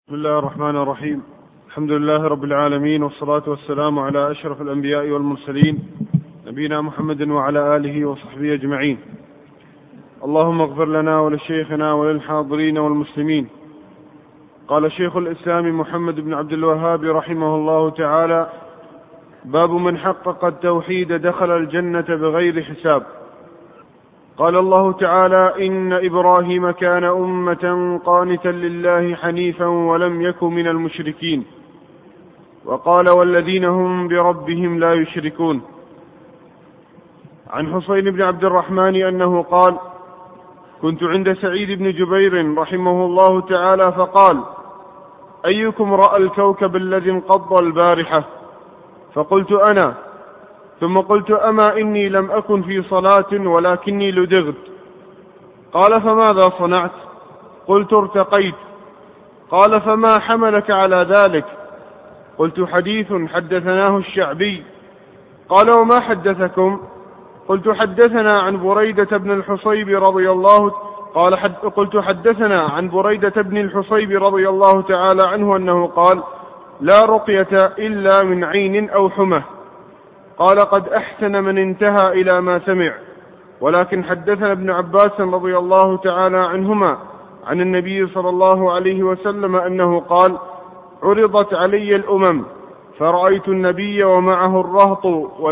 بسم الله الرحمن الرحيم. الحمد لله رب العالمين، والصلاة والسلام على أشرف الأنبياء والمرسلين، نبينا محمد وعلى آله وصحبه أجمعين. اللهم اغفر لنا ولشيخنا وللحاضرين والمسلمين. قال شيخ الإسلام محمد بن عبد الوهاب رحمه الله تعالى: باب من حقق التوحيد دخل الجنة بغير حساب. قال الله تعالى: إن إبراهيم كان أمة قانتا لله حنيفا ولم يك من المشركين. وقال: والذين هم بربهم لا يشركون. عن حسين بن عبد الرحمن أنه قال: كنت عند سعيد بن جبير رحمه الله تعالى فقال: أيكم رأى الكوكب الذي انقض البارحة؟ فقلت: أنا. ثم قلت: أما إني لم أكن في صلاة ولكني لدغت. قال: فماذا صنعت؟ قلت: ارتقيت. قال: فما حملك على ذلك؟ قلت: حديث حدثناه الشعبي. قال: وما حدثكم؟ قلت: حدثنا عن بريدة بن الحصيب رضي الله قلت: حدثنا عن بريدة بن الحصيب رضي الله تعالى عنه أنه قال: لا رقية إلا من عين أو حمى. قال: قد أحسن من انتهى إلى ما سمع. ولكن حدثنا ابن عباس رضي الله تعالى عنهما عن النبي صلى الله عليه وسلم أنه قال: عرضت علي الأمم فرأيت النبي ومعه الرهط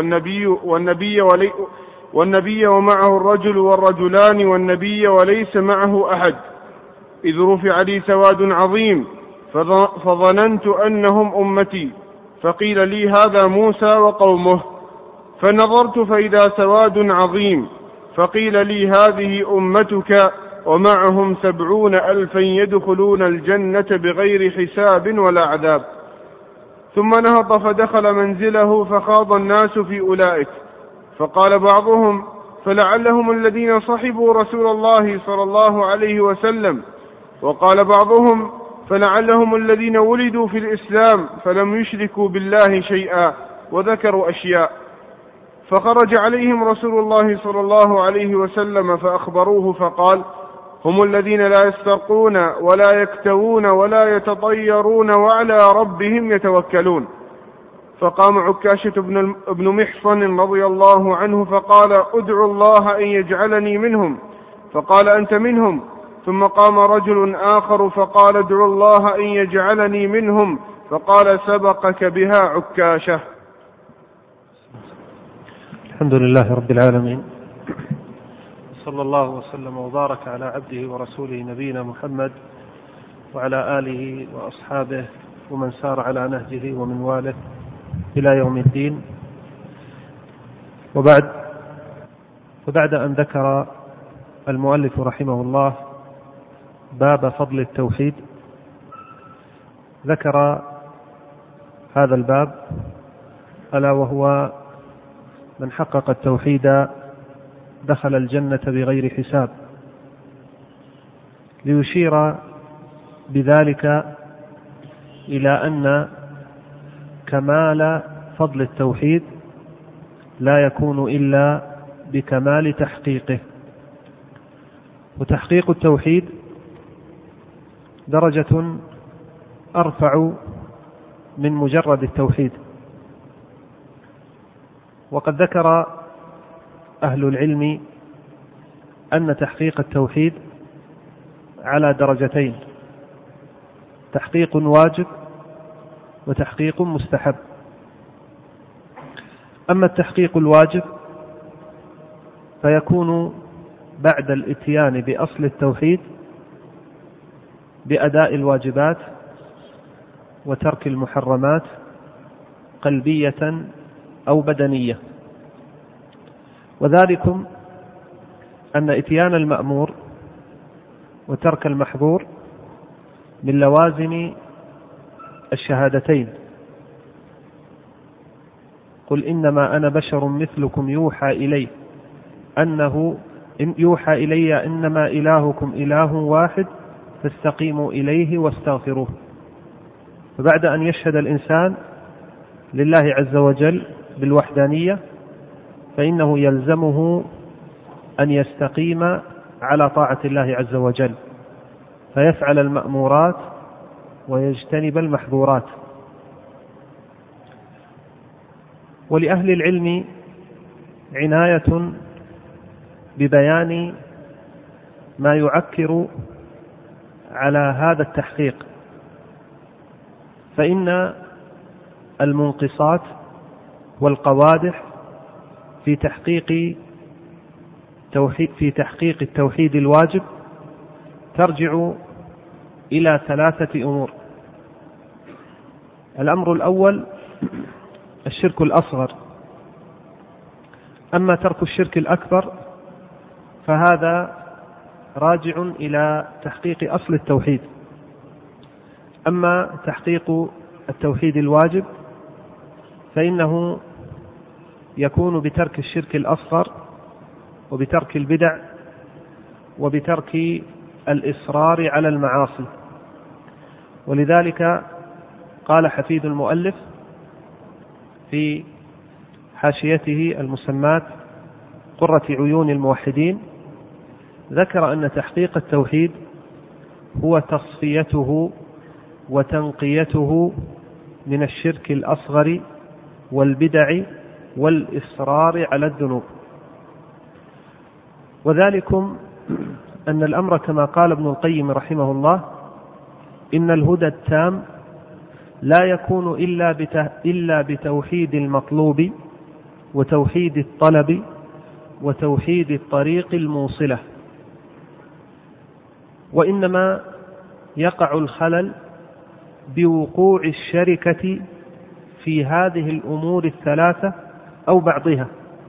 والنبي ومعه الرجل والرجلان والنبي وليس معه أحد، إذ رفع لي سواد عظيم فظننت أنهم أمتي، فقيل لي: هذا موسى وقومه. فنظرت فإذا سواد عظيم، فقيل لي: هذه أمتك ومعهم 70,000 يدخلون الجنة بغير حساب ولا عذاب. ثم نهض فدخل منزله فخاض الناس في أولئك، فقال بعضهم: فلعلهم الذين صحبوا رسول الله صلى الله عليه وسلم. وقال بعضهم: فلعلهم الذين ولدوا في الإسلام فلم يشركوا بالله شيئا، وذكروا أشياء. فخرج عليهم رسول الله صلى الله عليه وسلم فأخبروه فقال: هم الذين لا يسترقون ولا يكتوون ولا يتطيرون وعلى ربهم يتوكلون. فقام عكاشة بن محصن رضي الله عنه فقال: ادعوا الله أن يجعلني منهم. فقال: أنت منهم. ثم قام رجل آخر فقال: ادعوا الله أن يجعلني منهم. فقال: سبقك بها عكاشة. الحمد لله رب العالمين، صلى الله وسلم وبارك على عبده ورسوله نبينا محمد وعلى آله وأصحابه ومن سار على نهجه ومن واله إلى يوم الدين. وبعد أن ذكر المؤلف رحمه الله باب فضل التوحيد، ذكر هذا الباب ألا وهو من حقق التوحيد دخل الجنة بغير حساب، ليشير بذلك إلى أن كمال فضل التوحيد لا يكون إلا بكمال تحقيقه. وتحقيق التوحيد درجة أرفع من مجرد التوحيد. وقد ذكر أهل العلم أن تحقيق التوحيد على درجتين: تحقيق واجب وتحقيق مستحب. أما التحقيق الواجب فيكون بعد الإتيان بأصل التوحيد بأداء الواجبات وترك المحرمات قلبية أو بدنية. وذلكم أن إتيان المأمور وترك المحظور من لوازم الشهادتين: قل إنما أنا بشر مثلكم يوحى إلي إنما إلهكم إله واحد فاستقيموا إليه واستغفروه. فبعد أن يشهد الإنسان لله عز وجل بالوحدانية فإنه يلزمه أن يستقيم على طاعة الله عز وجل، فيفعل المأمورات ويجتنب المحظورات. ولأهل العلم عناية ببيان ما يعكر على هذا التحقيق، فإن المنقصات والقوادح في تحقيق التوحيد الواجب ترجع إلى 3 أمور. الأمر الأول الشرك الأصغر، أما ترك الشرك الأكبر فهذا راجع إلى تحقيق أصل التوحيد. أما تحقيق التوحيد الواجب فإنه يكون بترك الشرك الأصغر وبترك البدع وبترك الإصرار على المعاصي. ولذلك قال حفيد المؤلف في حاشيته المسماة قرة عيون الموحدين، ذكر أن تحقيق التوحيد هو تصفيته وتنقيته من الشرك الأصغر والبدع والإصرار على الذنوب. وذلكم أن الأمر كما قال ابن القيم رحمه الله: إن الهدى التام لا يكون إلا بتوحيد المطلوب وتوحيد الطلب وتوحيد الطريق الموصلة، وإنما يقع الخلل بوقوع الشركة في هذه الأمور الثلاثة أو بعضها.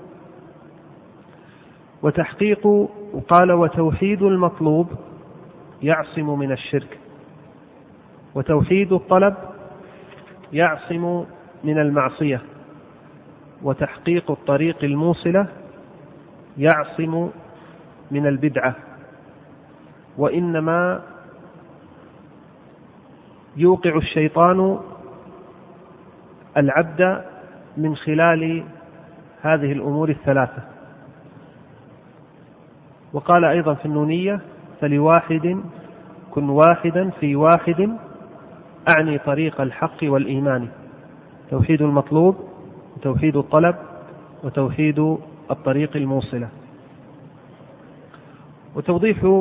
قال وتوحيد المطلوب يعصم من الشرك، وتوحيد الطلب يعصم من المعصية، وتحقيق الطريق الموصلة يعصم من البدعة. وإنما يوقع الشيطان العبد من خلال هذه الأمور الثلاثة. وقال أيضا في النونية: فلواحد كن واحدا في واحد، أعني طريق الحق والإيمان. توحيد المطلوب وتوحيد الطلب وتوحيد الطريق الموصلة. وتوضيح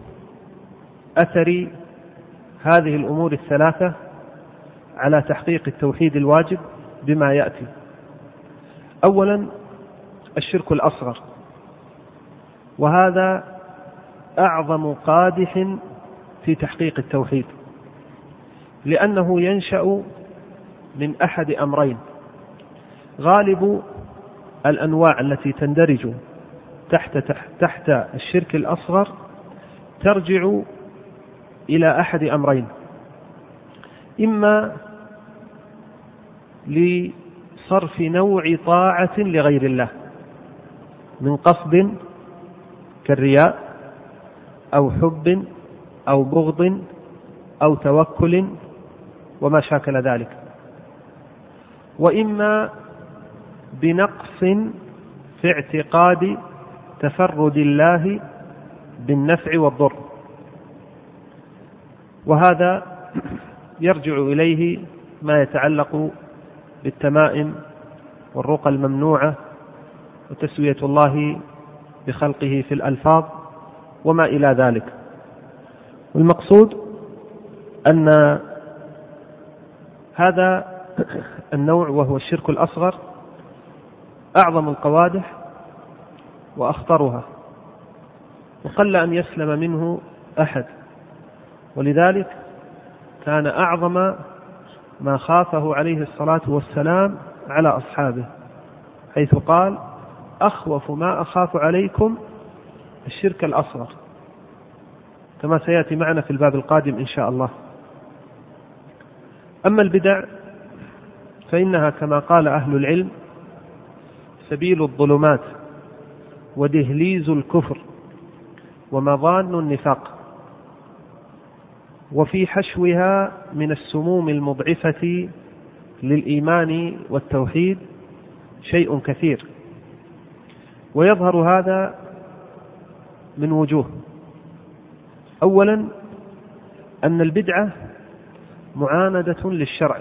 أثر هذه الأمور الثلاثة على تحقيق التوحيد الواجب بما يأتي. أولا الشرك الأصغر، وهذا أعظم قادح في تحقيق التوحيد، لأنه ينشأ من أحد أمرين. غالب الأنواع التي تندرج تحت الشرك الأصغر ترجع إلى أحد أمرين: إما لصرف نوع طاعة لغير الله من قصد كالرياء أو حب أو بغض أو توكل وما شاكل ذلك، وإما بنقص في اعتقاد تفرد الله بالنفع والضر، وهذا يرجع إليه ما يتعلق بالتمائم والرقى الممنوعة وتسوية الله بخلقه في الألفاظ وما إلى ذلك. والمقصود أن هذا النوع وهو الشرك الأصغر أعظم القوادح وأخطرها، وقل أن يسلم منه أحد. ولذلك كان أعظم ما خافه عليه الصلاة والسلام على أصحابه، حيث قال: أخوف ما أخاف عليكم الشرك الأصغر، كما سيأتي معنا في الباب القادم إن شاء الله. أما البدع فإنها كما قال أهل العلم سبيل الظلمات ودهليز الكفر ومظان النفاق، وفي حشوها من السموم المضعفة للإيمان والتوحيد شيء كثير. ويظهر هذا من وجوه: أولا أن البدعة معاندة للشرع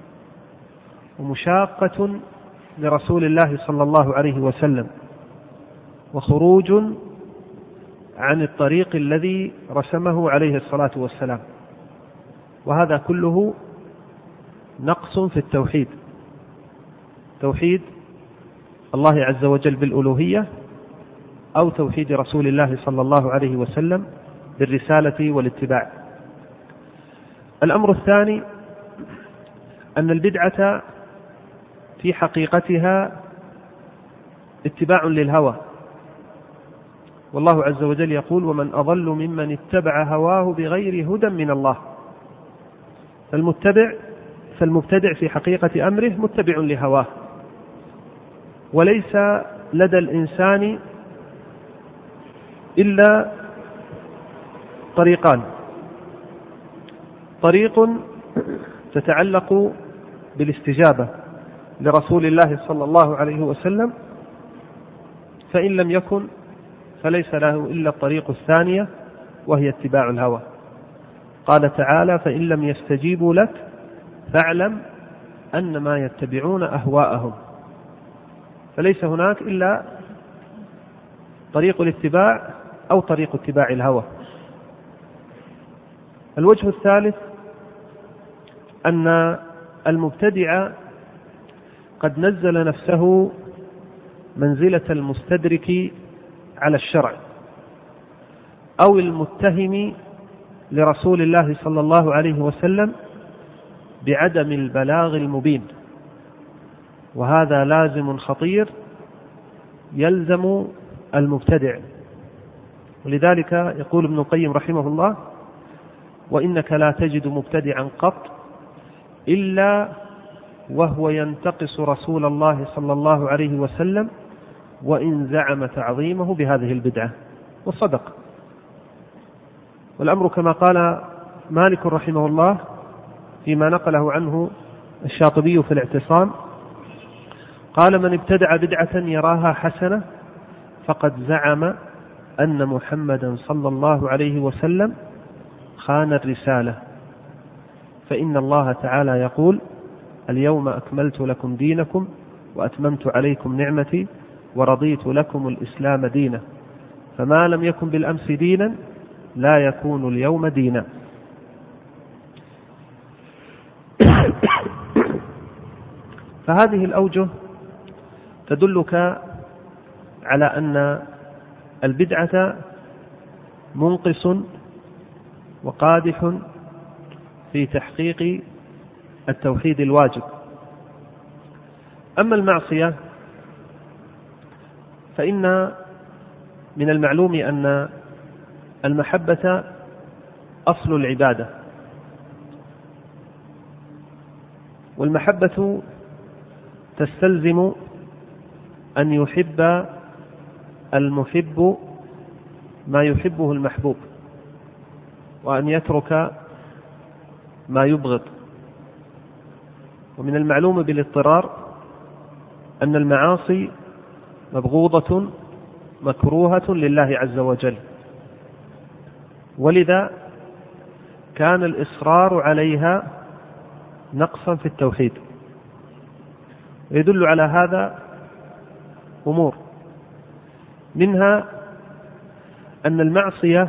ومشاقة لرسول الله صلى الله عليه وسلم، وخروج عن الطريق الذي رسمه عليه الصلاة والسلام، وهذا كله نقص في التوحيد، توحيد الله عز وجل بالألوهية أو توحيد رسول الله صلى الله عليه وسلم بالرسالة والاتباع. الأمر الثاني أن البدعة في حقيقتها اتباع للهوى، والله عز وجل يقول: ومن أضل ممن اتبع هواه بغير هدى من الله. فالمبتدع في حقيقة أمره متبع لهواه، وليس لدى الإنسان إلا طريقان: طريق تتعلق بالاستجابة لرسول الله صلى الله عليه وسلم، فإن لم يكن فليس له إلا الطريق الثانية وهي اتباع الهوى. قال تعالى: فإن لم يستجيبوا لك فاعلم أنما يتبعون أهواءهم. فليس هناك إلا طريق الاتباع أو طريق اتباع الهوى. الوجه الثالث أن المبتدع قد نزل نفسه منزلة المستدرك على الشرع أو المتهم لرسول الله صلى الله عليه وسلم بعدم البلاغ المبين، وهذا لازم خطير يلزم المبتدع. ولذلك يقول ابن القيم رحمه الله: وإنك لا تجد مبتدعا قط إلا وهو ينتقص رسول الله صلى الله عليه وسلم وإن زعم تعظيمه بهذه البدعة. وصدق. والأمر كما قال مالك رحمه الله فيما نقله عنه الشاطبي في الاعتصام، قال: من ابتدع بدعة يراها حسنة فقد زعم أن محمدا صلى الله عليه وسلم خان الرسالة، فإن الله تعالى يقول: اليوم أكملت لكم دينكم وأتممت عليكم نعمتي ورضيت لكم الإسلام دينا، فما لم يكن بالأمس دينا لا يكون اليوم دينا. فهذه الأوجه تدلك على أن البدعة منقص وقادح في تحقيق التوحيد الواجب. أما المعصية فإن من المعلوم أن المحبة أصل العبادة، والمحبة تستلزم أن يحب المحب ما يحبه المحبوب، وأن يترك ما يبغض. ومن المعلوم بالاضطرار أن المعاصي مبغوضة مكروهة لله عز وجل، ولذا كان الإصرار عليها نقصا في التوحيد. ويدل على هذا أمور، منها أن المعصية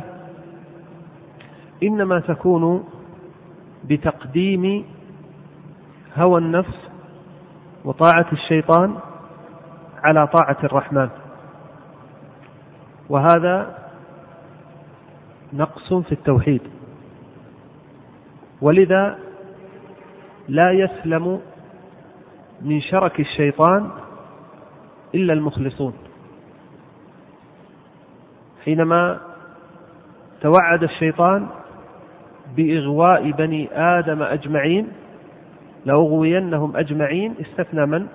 إنما تكون بتقديم هوى النفس وطاعة الشيطان على طاعة الرحمن، وهذا نقص في التوحيد. ولذا لا يسلم من شرك الشيطان إلا المخلصون. حينما توعد الشيطان بإغواء بني آدم أجمعين لأغوينهم أجمعين، استثنى من؟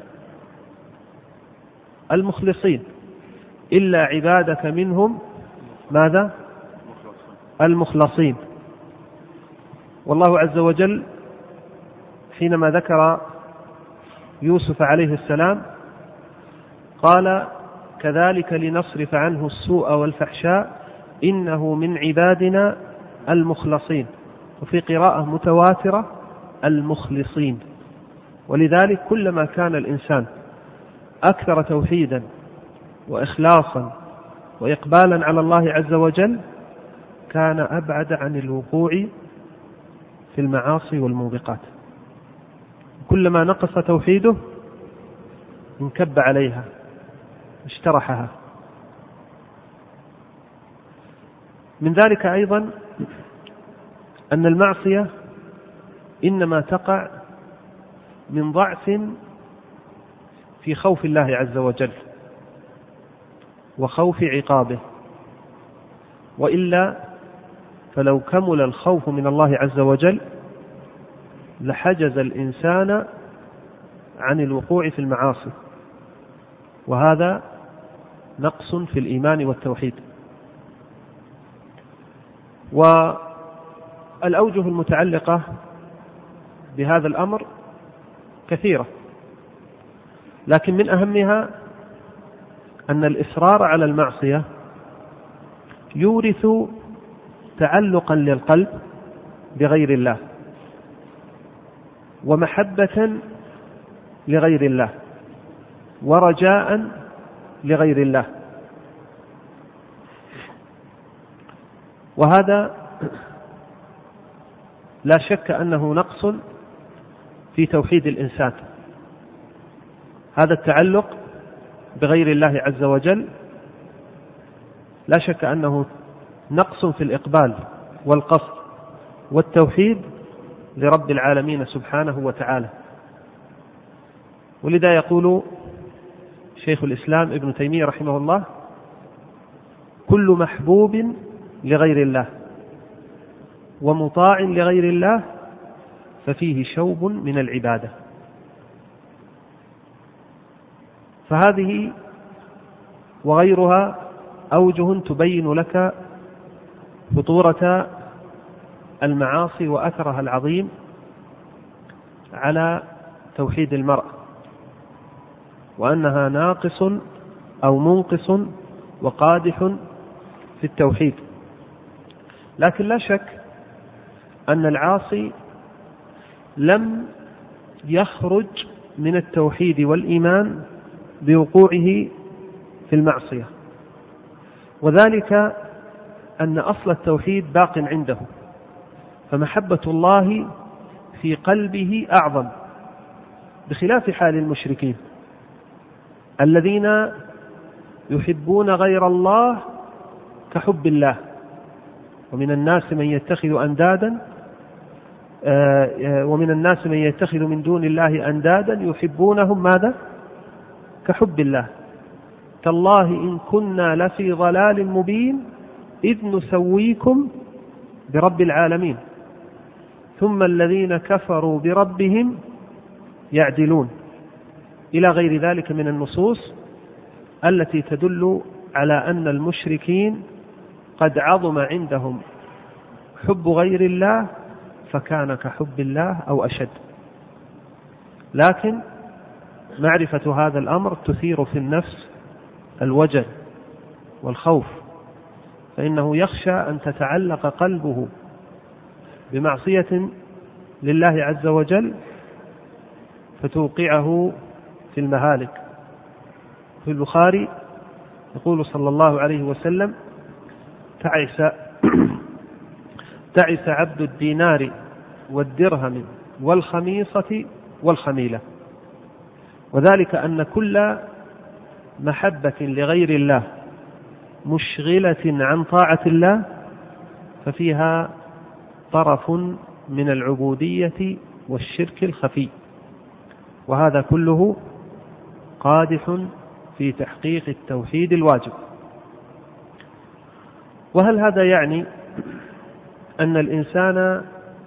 المخلصين، إلا عبادك منهم ماذا؟ المخلصين. والله عز وجل حينما ذكر يوسف عليه السلام قال: كذلك لنصرف عنه السوء والفحشاء إنه من عبادنا المخلصين. وفي قراءة متواترة المخلصين. ولذلك كلما كان الإنسان أكثر توحيدا وإخلاصا وإقبالا على الله عز وجل كان أبعد عن الوقوع في المعاصي والموبقات. كلما نقص توحيده انكب عليها اشترحها. من ذلك أيضا أن المعصية إنما تقع من ضعف في خوف الله عز وجل وخوف عقابه، وإلا فلو كمل الخوف من الله عز وجل لحجز الإنسان عن الوقوع في المعاصي، وهذا نقص في الإيمان والتوحيد. والأوجه المتعلقة بهذا الأمر كثيرة، لكن من أهمها أن الإصرار على المعصية يورث تعلقا للقلب بغير الله ومحبة لغير الله ورجاء لغير الله، وهذا لا شك أنه نقص في توحيد الإنسان. هذا التعلق بغير الله عز وجل لا شك أنه نقص في الإقبال والقصد والتوحيد لرب العالمين سبحانه وتعالى. ولذا يقول شيخ الإسلام ابن تيمية رحمه الله: كل محبوب لغير الله ومطاع لغير الله ففيه شوب من العبادة. فهذه وغيرها أوجه تبين لك خطورة المعاصي وأثرها العظيم على توحيد المرء، وأنها ناقص أو منقص وقادح في التوحيد. لكن لا شك أن العاصي لم يخرج من التوحيد والإيمان بوقوعه في المعصية، وذلك أن أصل التوحيد باق عنده، فمحبة الله في قلبه أعظم، بخلاف حال المشركين الذين يحبون غير الله كحب الله. ومن الناس من يتخذ أندادا ومن الناس من يتخذ من دون الله أندادا يحبونهم ماذا؟ كحب الله. تالله إن كنا لفي ضلال مبين إذ نسويكم برب العالمين ثم الذين كفروا بربهم يعدلون، إلى غير ذلك من النصوص التي تدل على أن المشركين قد عظم عندهم حب غير الله فكان كحب الله أو أشد. لكن معرفة هذا الأمر تثير في النفس الوجل والخوف، فإنه يخشى أن تتعلق قلبه بمعصية لله عز وجل فتوقعه في المهالك. في البخاري يقول صلى الله عليه وسلم: تعس عبد الدينار والدرهم والخميصة والخميلة. وذلك أن كل محبة لغير الله مشغلة عن طاعة الله ففيها طرف من العبودية والشرك الخفي، وهذا كله قادح في تحقيق التوحيد الواجب. وهل هذا يعني أن الإنسان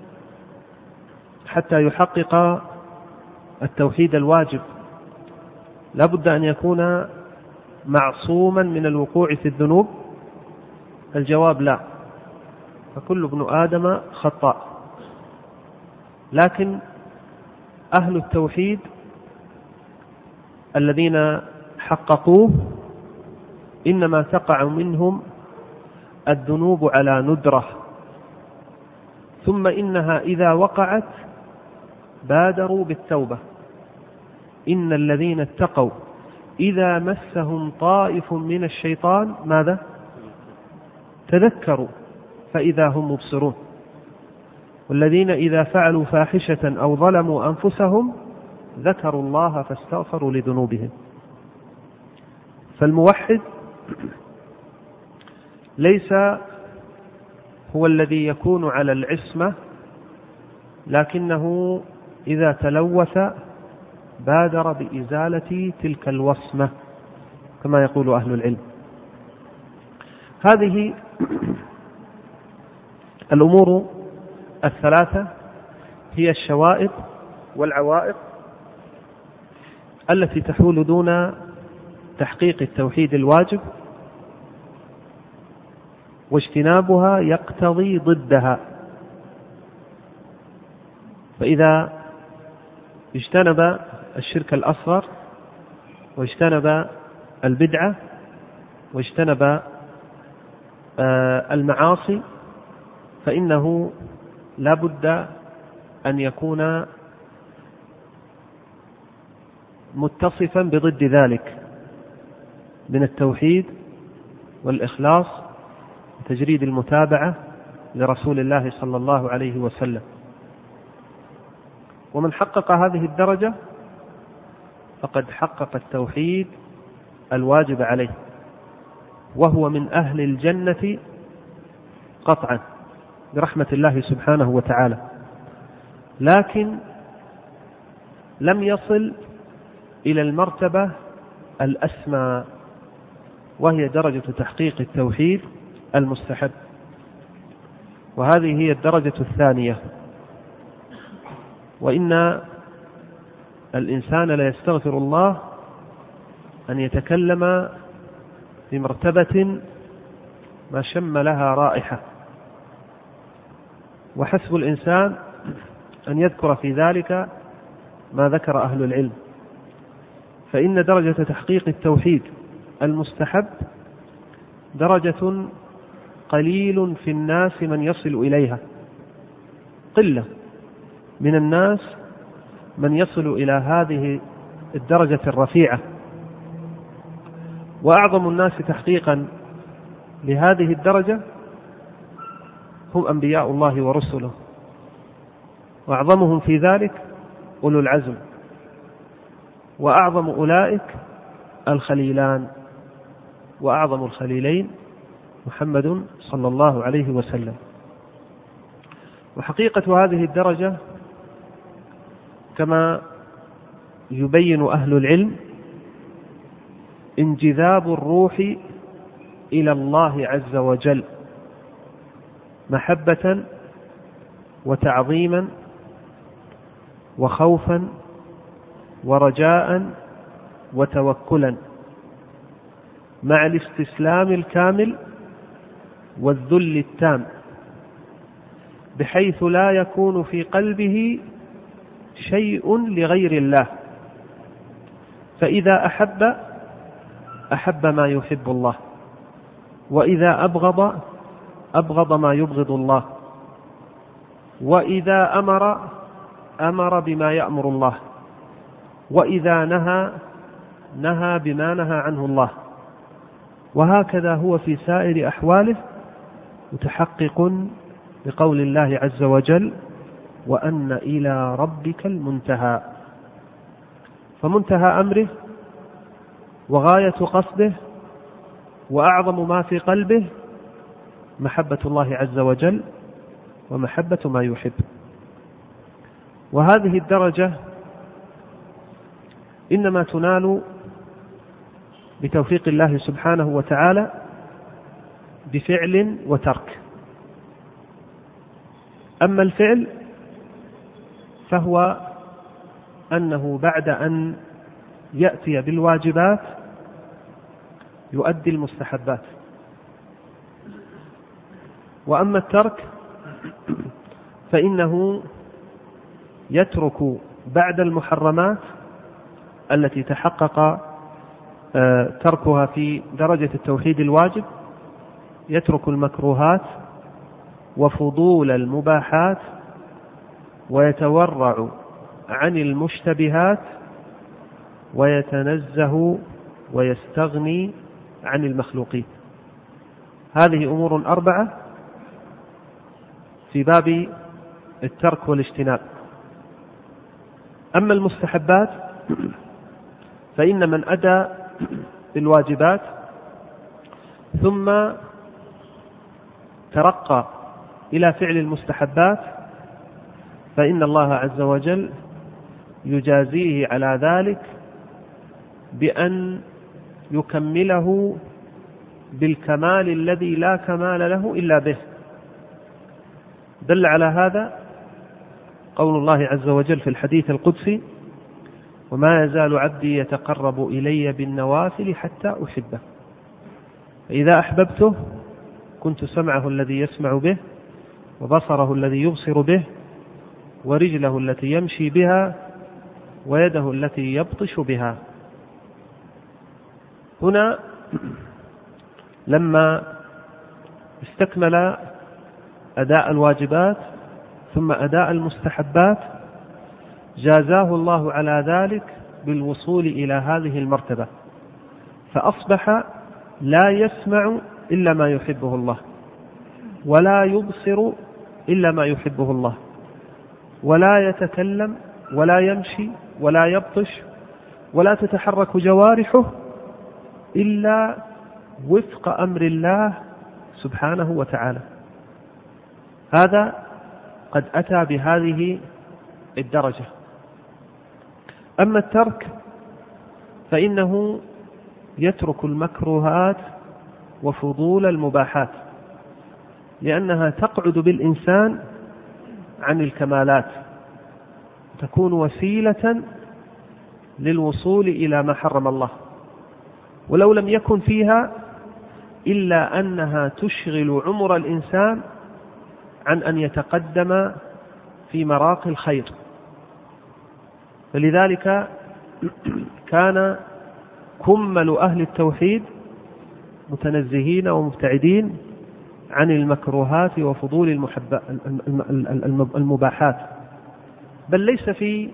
حتى يحقق التوحيد الواجب لابد أن يكون معصوما من الوقوع في الذنوب؟ الجواب لا، فكل ابن آدم خطاء. لكن أهل التوحيد الذين حققوه إنما تقع منهم الذنوب على ندرة، ثم إنها إذا وقعت بادروا بالتوبة. إن الذين اتقوا إذا مسهم طائف من الشيطان ماذا؟ تذكروا فإذا هم مبصرون. والذين إذا فعلوا فاحشة أو ظلموا أنفسهم ذكروا الله فاستغفروا لذنوبهم. فالموحد ليس هو الذي يكون على العصمة، لكنه إذا تلوث بادر بإزالة تلك الوصمة كما يقول أهل العلم. هذه الأمور الثلاثة هي الشوائب والعوائق التي تحول دون تحقيق التوحيد الواجب، واجتنابها يقتضي ضدها. فإذا اجتنب الشرك الأصغر واجتنب البدعة واجتنب المعاصي فإنه لا بد أن يكون متصفا بضد ذلك من التوحيد والإخلاص وتجريد المتابعة لرسول الله صلى الله عليه وسلم. ومن حقق هذه الدرجة فقد حقق التوحيد الواجب عليه، وهو من أهل الجنة قطعا برحمة الله سبحانه وتعالى، لكن لم يصل إلى المرتبة الأسمى وهي درجة تحقيق التوحيد المستحب، وهذه هي الدرجة الثانية. وإن الإنسان لا يستغفر الله أن يتكلم في مرتبة ما شم لها رائحة، وحسب الإنسان أن يذكر في ذلك ما ذكر أهل العلم. فإن درجة تحقيق التوحيد المستحب درجة قليل في الناس من يصل إليها، قلة من الناس من يصل إلى هذه الدرجة الرفيعة. وأعظم الناس تحقيقا لهذه الدرجة هم أنبياء الله ورسله، وأعظمهم في ذلك أولو العزم، وأعظم أولئك الخليلان، وأعظم الخليلين محمد صلى الله عليه وسلم. وحقيقة هذه الدرجة كما يبين أهل العلم انجذاب الروح إلى الله عز وجل محبة وتعظيما وخوفا ورجاء وتوكلا، مع الاستسلام الكامل والذل التام، بحيث لا يكون في قلبه شيء لغير الله. فإذا أحب ما يحب الله، وإذا أبغض ما يبغض الله، وإذا أمر بما يأمر الله، وإذا نهى بما نهى عنه الله. وهكذا هو في سائر أحواله متحقق بقول الله عز وجل: وأن إلى ربك المنتهى. فمنتهى أمره وغاية قصده وأعظم ما في قلبه محبة الله عز وجل ومحبة ما يحب. وهذه الدرجة إنما تنال بتوفيق الله سبحانه وتعالى بفعل وترك. أما الفعل فهو أنه بعد أن يأتي بالواجبات يؤدي المستحبات. وأما الترك فإنه يترك بعد المحرمات التي تحقق تركها في درجة التوحيد الواجب، يترك المكروهات وفضول المباحات، ويتورع عن المشتبهات ويتنزه ويستغني عن المخلوقين. هذه أمور 4 في باب الترك والاجتناب. أما المستحبات فإن من أدى بالواجبات ثم ترقى إلى فعل المستحبات فإن الله عز وجل يجازيه على ذلك بأن يكمله بالكمال الذي لا كمال له إلا به. دل على هذا قول الله عز وجل في الحديث القدسي: وما يزال عبدي يتقرب إلي بالنوافل حتى أحبه، فإذا أحببته كنت سمعه الذي يسمع به، وبصره الذي يبصر به، ورجله التي يمشي بها، ويده التي يبطش بها. هنا لما استكمل أداء الواجبات ثم أداء المستحبات جازاه الله على ذلك بالوصول إلى هذه المرتبة، فأصبح لا يسمع إلا ما يحبه الله، ولا يبصر إلا ما يحبه الله، ولا يتكلم ولا يمشي ولا يبطش ولا تتحرك جوارحه إلا وفق أمر الله سبحانه وتعالى. هذا قد أتى بهذه الدرجة. أما الترك فإنه يترك المكروهات وفضول المباحات، لأنها تقعد بالإنسان عن الكمالات، تكون وسيلة للوصول إلى ما حرم الله، ولو لم يكن فيها إلا أنها تشغل عمر الإنسان عن أن يتقدم في مراقي الخير. فلذلك كان كمل أهل التوحيد متنزهين ومبتعدين عن المكروهات وفضول المباحات، بل ليس في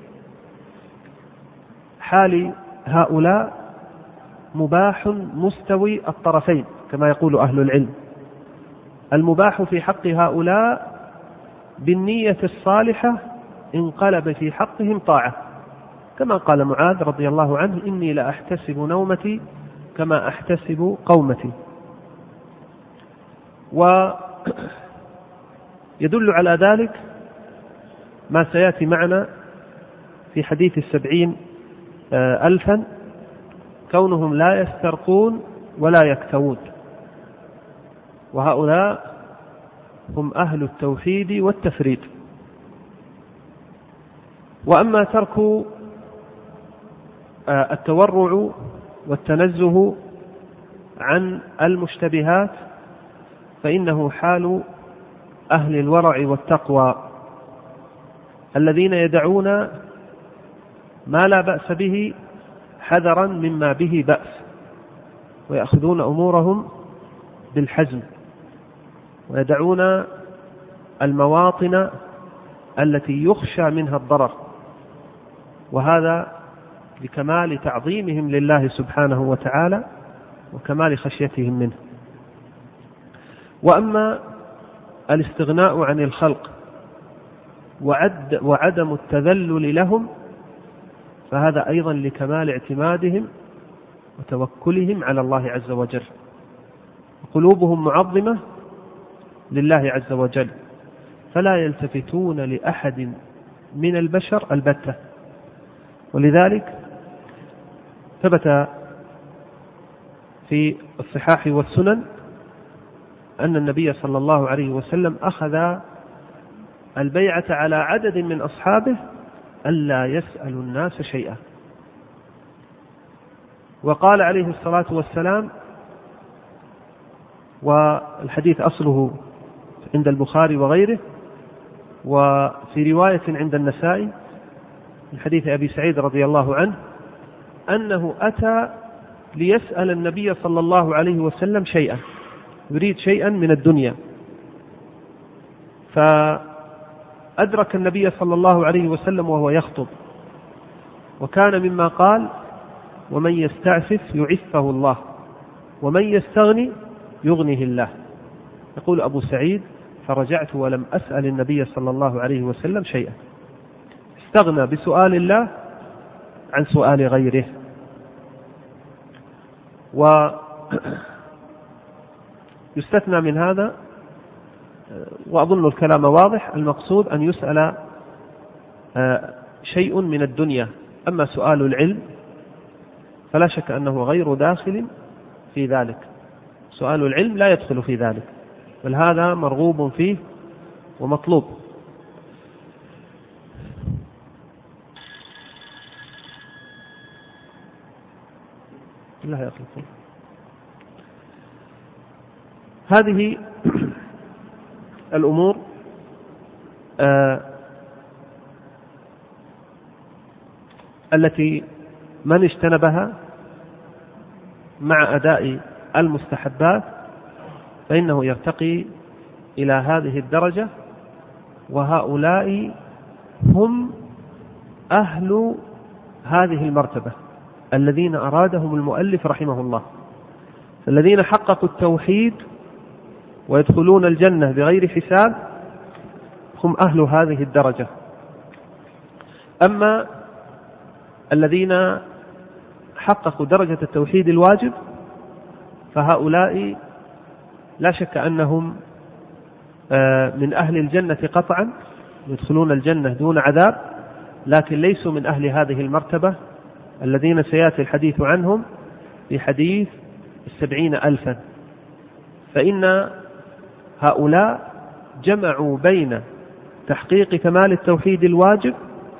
حال هؤلاء مباح مستوي الطرفين كما يقول أهل العلم. المباح في حق هؤلاء بالنية الصالحة انقلب في حقهم طاعة، كما قال معاذ رضي الله عنه: إني لأحتسب نومتي كما أحتسب قومتي. ويدل على ذلك ما سيأتي معنا في حديث 70,000 كونهم لا يسترقون ولا يكتوون، وهؤلاء هم أهل التوحيد والتفريد. وأما ترك التورع والتنزه عن المشتبهات فإنه حال أهل الورع والتقوى الذين يدعون ما لا بأس به حذرا مما به بأس، ويأخذون أمورهم بالحزم، ويدعون المواطن التي يخشى منها الضرر، وهذا لكمال تعظيمهم لله سبحانه وتعالى وكمال خشيتهم منه. وأما الاستغناء عن الخلق وعدم التذلل لهم فهذا أيضا لكمال اعتمادهم وتوكلهم على الله عز وجل، قلوبهم معظمة لله عز وجل، فلا يلتفتون لأحد من البشر البتة. ولذلك ثبت في الصحاح والسنن أن النبي صلى الله عليه وسلم أخذ البيعة على عدد من أصحابه ألا يسألوا الناس شيئا، وقال عليه الصلاة والسلام، والحديث أصله عند البخاري وغيره، وفي رواية عند النسائي من حديث أبي سعيد رضي الله عنه أنه أتى ليسأل النبي صلى الله عليه وسلم شيئا، يريد شيئا من الدنيا، فأدرك النبي صلى الله عليه وسلم وهو يخطب وكان مما قال: ومن يستعفف يعفه الله، ومن يستغني يغنيه الله. يقول أبو سعيد: فرجعت ولم أسأل النبي صلى الله عليه وسلم شيئا. استغنى بسؤال الله عن سؤال غيره. ويستثنى من هذا، وأظن الكلام واضح، المقصود أن يسأل شيء من الدنيا. أما سؤال العلم فلا شك أنه غير داخل في ذلك، سؤال العلم لا يدخل في ذلك، بل هذا مرغوب فيه ومطلوب. الله يخلص. هذه الأمور التي من اجتنبها مع أداء المستحبات فإنه يرتقي إلى هذه الدرجة، وهؤلاء هم أهل هذه المرتبة الذين أرادهم المؤلف رحمه الله. الذين حققوا التوحيد ويدخلون الجنة بغير حساب هم أهل هذه الدرجة. أما الذين حققوا درجة التوحيد الواجب فهؤلاء لا شك أنهم من أهل الجنة قطعا، يدخلون الجنة دون عذاب، لكن ليسوا من أهل هذه المرتبة الذين سيأتي الحديث عنهم في حديث 70,000. فإن هؤلاء جمعوا بين تحقيق كمال التوحيد الواجب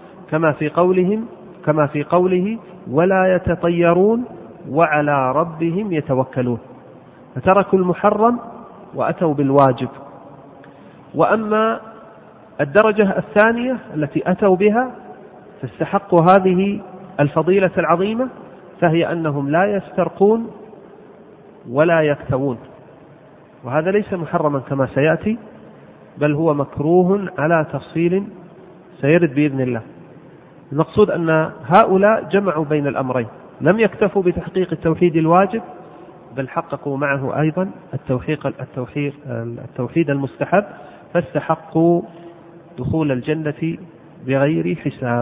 كما في قوله: ولا يتطيرون وعلى ربهم يتوكلون، فتركوا المحرم وأتوا بالواجب. وأما الدرجة الثانية التي أتوا بها فاستحقوا هذه الفضيلة العظيمة، فهي أنهم لا يسترقون ولا يكتوون، وهذا ليس محرما كما سيأتي، بل هو مكروه على تفصيل سيرد بإذن الله. المقصود أن هؤلاء جمعوا بين الأمرين، لم يكتفوا بتحقيق التوحيد الواجب، بل حققوا معه أيضا التوحيد المستحب، فاستحقوا دخول الجنة بغير حساب.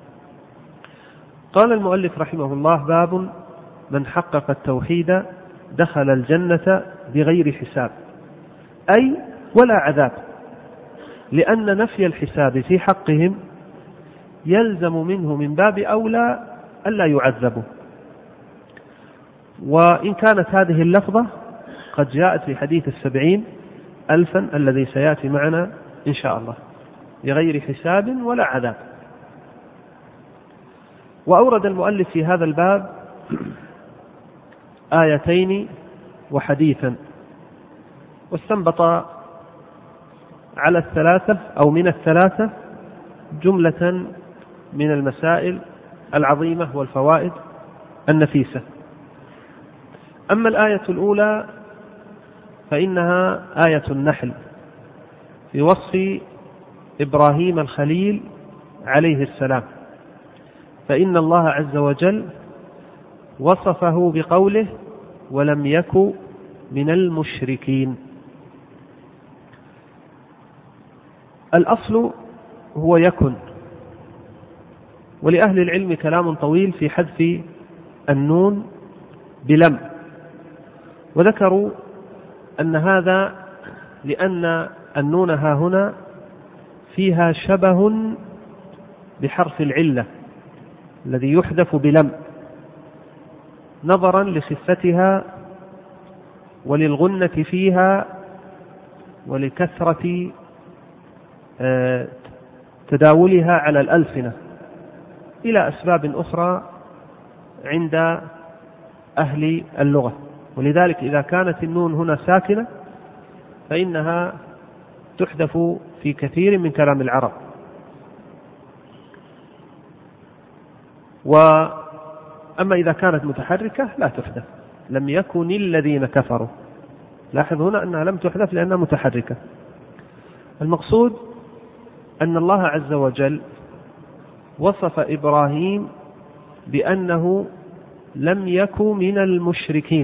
قال المؤلف رحمه الله: باب من حقق التوحيد دخل الجنة بغير حساب، أي ولا عذاب، لأن نفي الحساب في حقهم يلزم منه من باب أولى ألا يعذبوا. وإن كانت هذه اللفظة قد جاءت في حديث 70,000 الذي سيأتي معنا إن شاء الله، بغير حساب ولا عذاب. وأورد المؤلف في هذا الباب آيتين وحديثا، واستنبط على الثلاثة أو من الثلاثة جملة من المسائل العظيمة والفوائد النفيسة. أما الآية الأولى فإنها آية النحل في وصف إبراهيم الخليل عليه السلام، فإن الله عز وجل وصفه بقوله: ولم يك من المشركين. الأصل هو يكن، ولأهل العلم كلام طويل في حذف النون بلم، وذكروا أن هذا لأن النون ها هنا فيها شبه بحرف العلة الذي يحذف بلم، نظرا لخفتها وللغنة فيها ولكثرة تداولها على الألسنة، إلى أسباب أخرى عند أهل اللغة. ولذلك إذا كانت النون هنا ساكنة فإنها تحذف في كثير من كلام العرب. وأما إذا كانت متحركة لا تحذف. لم يكن الذين كفروا، لاحظ هنا أنها لم تحذف لأنها متحركة. المقصود أن الله عز وجل وصف إبراهيم بأنه لم يكن من المشركين،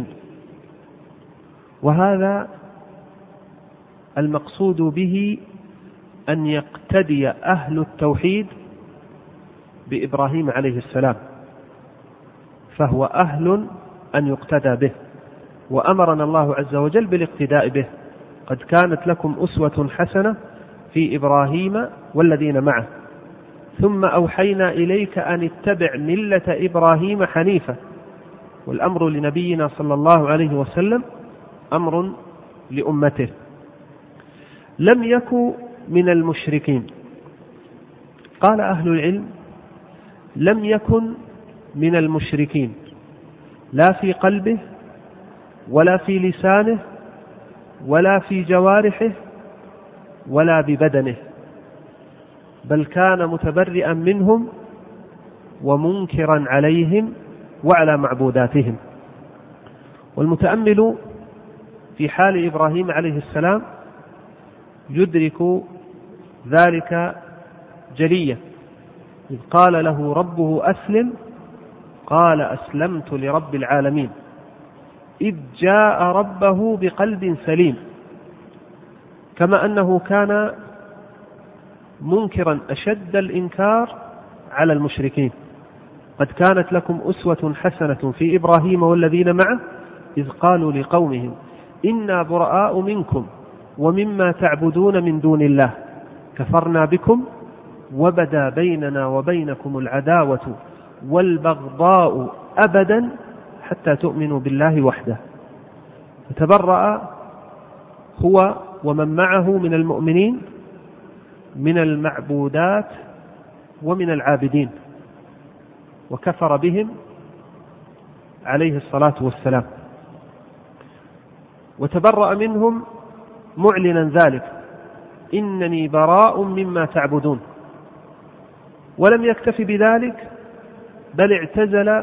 وهذا المقصود به أن يقتدي أهل التوحيد بإبراهيم عليه السلام، فهو أهل أن يقتدى به، وأمرنا الله عز وجل بالاقتداء به. قد كانت لكم أسوة حسنة في إبراهيم والذين معه ثم أوحينا إليك أن اتبع ملة إبراهيم حنيفا. والأمر لنبينا صلى الله عليه وسلم أمر لأمته. لم يكن من المشركين. قال أهل العلم: لم يكن من المشركين لا في قلبه ولا في لسانه ولا في جوارحه ولا ببدنه، بل كان متبرئا منهم ومنكرا عليهم وعلى معبوداتهم. والمتأمل في حال إبراهيم عليه السلام يدرك ذلك جليا، إذ قال له ربه أسلم قال أسلمت لرب العالمين، إذ جاء ربه بقلب سليم. كما أنه كان منكرا أشد الإنكار على المشركين. قد كانت لكم أسوة حسنة في إبراهيم والذين معه إذ قالوا لقومهم إنا براء منكم ومما تعبدون من دون الله كفرنا بكم وبدا بيننا وبينكم العداوة والبغضاء أبدا حتى تؤمنوا بالله وحده. فتبرأ هو ومن معه من المؤمنين من المعبودات ومن العابدين، وكفر بهم عليه الصلاة والسلام، وتبرأ منهم معلنا ذلك: إنني براء مما تعبدون. ولم يكتف بذلك، بل اعتزل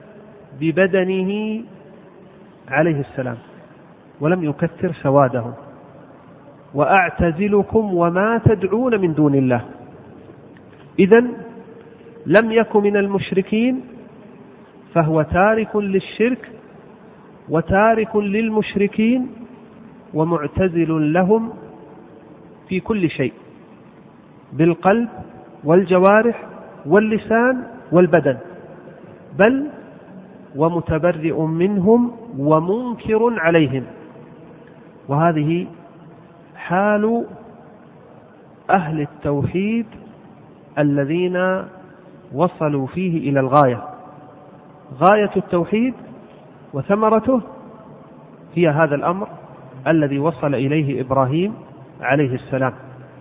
ببدنه عليه السلام ولم يكثر سوادهم: وأعتزلكم وما تدعون من دون الله. إذن لم يكن من المشركين، فهو تارك للشرك وتارك للمشركين ومعتزل لهم في كل شيء، بالقلب والجوارح واللسان والبدن، بل ومتبرئ منهم ومنكر عليهم. وهذه حال أهل التوحيد الذين وصلوا فيه إلى الغاية. غاية التوحيد وثمرته هي هذا الأمر الذي وصل إليه إبراهيم عليه السلام.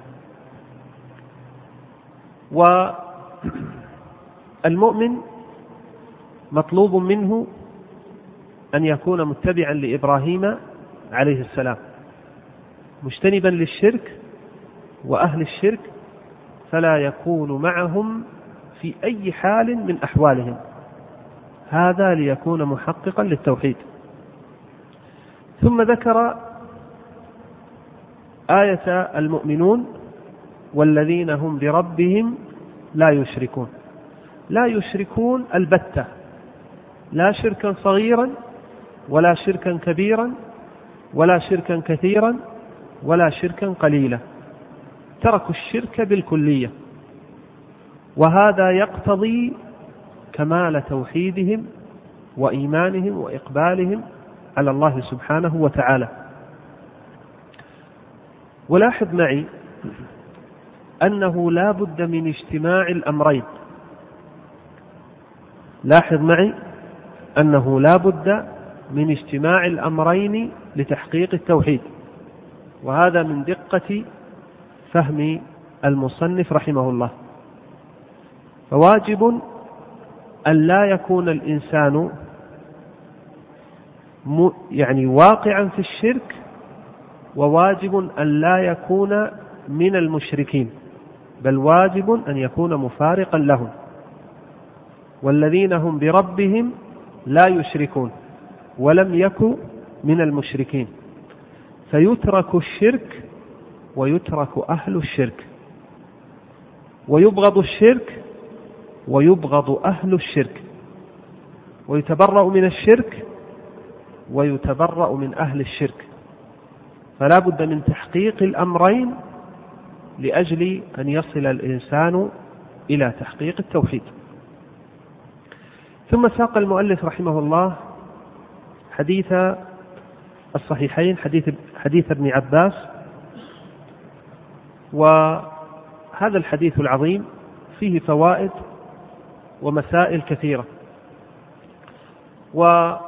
والمؤمن مطلوب منه أن يكون متبعا لإبراهيم عليه السلام، مجتنبا للشرك وأهل الشرك، فلا يكون معهم في أي حال من أحوالهم، هذا ليكون محققا للتوحيد. ثم ذكر آية المؤمنون والذين هم بربهم لا يشركون. لا يشركون البتة، لا شركا صغيرا ولا شركا كبيرا ولا شركا كثيرا ولا شركا قليلا، تركوا الشرك بالكلية. وهذا يقتضي كمال توحيدهم وإيمانهم وإقبالهم على الله سبحانه وتعالى. ولاحظ معي أنه لا بد من اجتماع الأمرين. لاحظ معي أنه لا بد من اجتماع الأمرين لتحقيق التوحيد، وهذا من دقة فهم المصنف رحمه الله. فواجب أن لا يكون الإنسان واقعا في الشرك، وواجب أن لا يكون من المشركين، بل واجب أن يكون مفارقا لهم. والذين هم بربهم لا يشركون، ولم يكن من المشركين، فيترك الشرك ويترك أهل الشرك، ويبغض الشرك ويبغض أهل الشرك. ويتبرأ من الشرك ويتبرأ من أهل الشرك، فلا بد من تحقيق الأمرين لأجل أن يصل الإنسان إلى تحقيق التوحيد. ثم ساق المؤلف رحمه الله حديث الصحيحين، حديث ابن عباس، وهذا الحديث العظيم فيه فوائد ومسائل كثيرة. وقد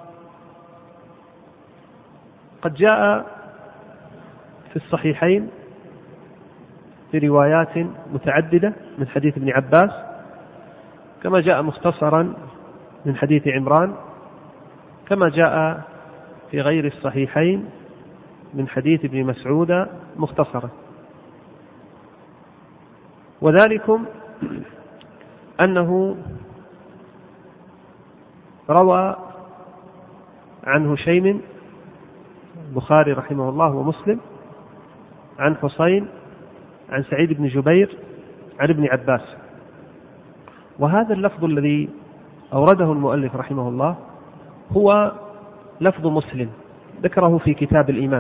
جاء في الصحيحين في روايات متعددة من حديث ابن عباس، كما جاء مختصرا من حديث عمران، كما جاء في غير الصحيحين من حديث ابن مسعود مختصرا. وذلكم أنه روى عن هشيم البخاري رحمه الله ومسلم عن حسين عن سعيد بن جبير عن ابن عباس. وهذا اللفظ الذي أورده المؤلف رحمه الله هو لفظ مسلم ذكره في كتاب الإيمان،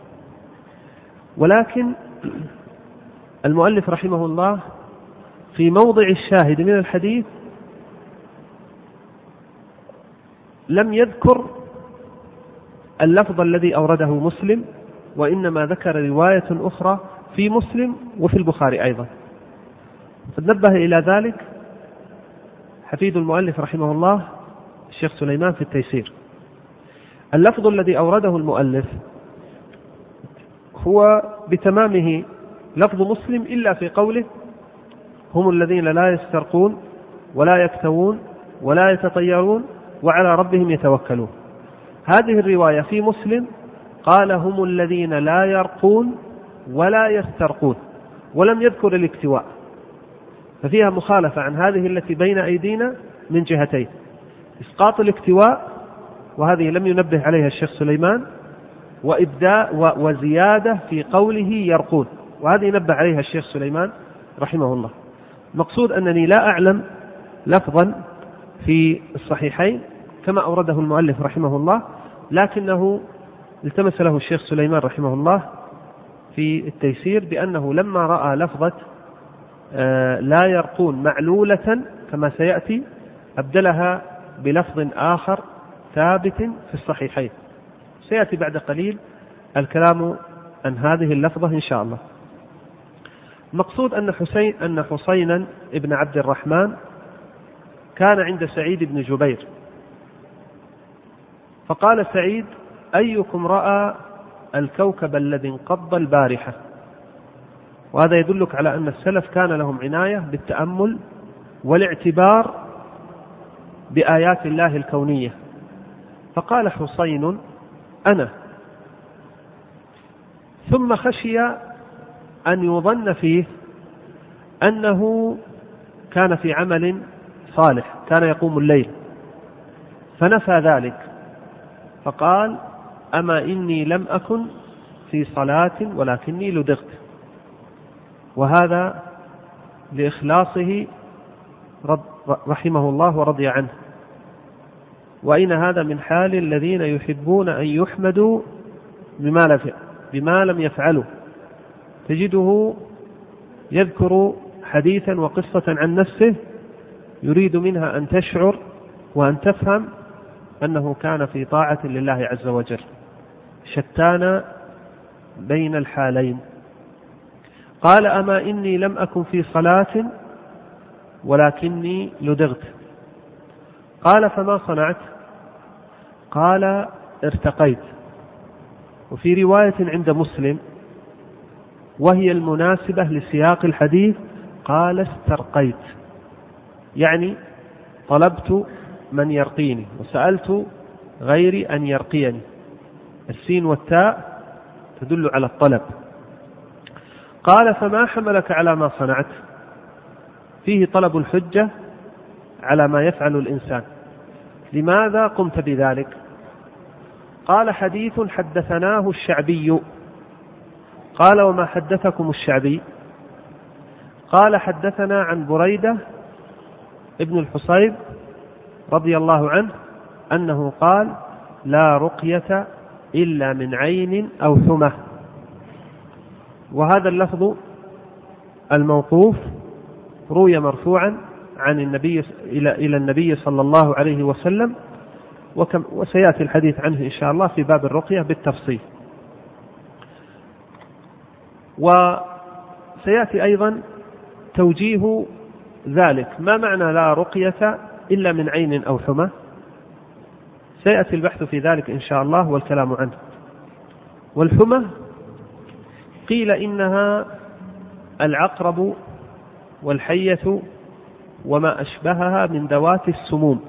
ولكن المؤلف رحمه الله في موضع الشاهد من الحديث لم يذكر اللفظ الذي أورده مسلم، وإنما ذكر رواية أخرى في مسلم وفي البخاري أيضا. فنبه إلى ذلك حفيد المؤلف رحمه الله الشيخ سليمان في التيسير. اللفظ الذي أورده المؤلف هو بتمامه لفظ مسلم إلا في قوله هم الذين لا يسترقون ولا يكتوون ولا يتطيرون وعلى ربهم يتوكلون. هذه الرواية في مسلم قال هم الذين لا يرقون ولا يسترقون، ولم يذكر الاكتواء، ففيها مخالفة عن هذه التي بين أيدينا من جهتين: إسقاط الاكتواء، وهذه لم ينبه عليها الشيخ سليمان، وإبداء وزيادة في قوله يرقون، وهذه نبه عليها الشيخ سليمان رحمه الله. المقصود أنني لا أعلم لفظا في الصحيحين كما أورده المؤلف رحمه الله، لكنه التمس له الشيخ سليمان رحمه الله في التيسير بأنه لما رأى لفظة لا يرقون معلولة كما سيأتي أبدلها بلفظ آخر ثابت في الصحيحين. سيأتي بعد قليل الكلام عن هذه اللفظة إن شاء الله. المقصود أن حسينا ابن عبد الرحمن كان عند سعيد بن جبير، فقال سعيد: أيكم رأى الكوكب الذي انقض البارحة؟ وهذا يدلك على أن السلف كان لهم عناية بالتأمل والاعتبار بآيات الله الكونية. فقال حسين: أنا. ثم خشي أن يظن فيه أنه كان في عمل صالح، كان يقوم الليل، فنفى ذلك فقال: أما إني لم أكن في صلاة ولكني لدغت. وهذا لإخلاصه رحمه الله ورضي عنه. وإن هذا من حال الذين يحبون أن يحمدوا بما لم يفعلوا. تجده يذكر حديثا وقصة عن نفسه يريد منها أن تشعر وأن تفهم أنه كان في طاعة لله عز وجل، شتان بين الحالين. قال: أما إني لم أكن في صلاة ولكني لدغت. قال: فما صنعت؟ قال: ارتقيت. وفي رواية عند مسلم وهي المناسبة لسياق الحديث قال: استرقيت، يعني طلبت من يرقيني وسألت غيري أن يرقيني. السين والتاء تدل على الطلب. قال: فما حملك على ما صنعت؟ فيه طلب الحجة على ما يفعل الإنسان. لماذا قمت بذلك؟ قال: حديث حدثناه الشعبي. قال: وما حدثكم الشعبي؟ قال: حدثنا عن بريدة ابن الحصيب رضي الله عنه أنه قال: لا رقية إلا من عين أو ثمة. وهذا اللفظ الموقوف روي مرفوعا عن النبي إلى النبي صلى الله عليه وسلم، وسيأتي الحديث عنه إن شاء الله في باب الرقية بالتفصيل. وسيأتي أيضا توجيه ذلك، ما معنى لا رقية إلا من عين أو حمى؟ سيأتي البحث في ذلك إن شاء الله والكلام عنه. والحمى قيل إنها العقرب والحية وما أشبهها من ذوات السموم،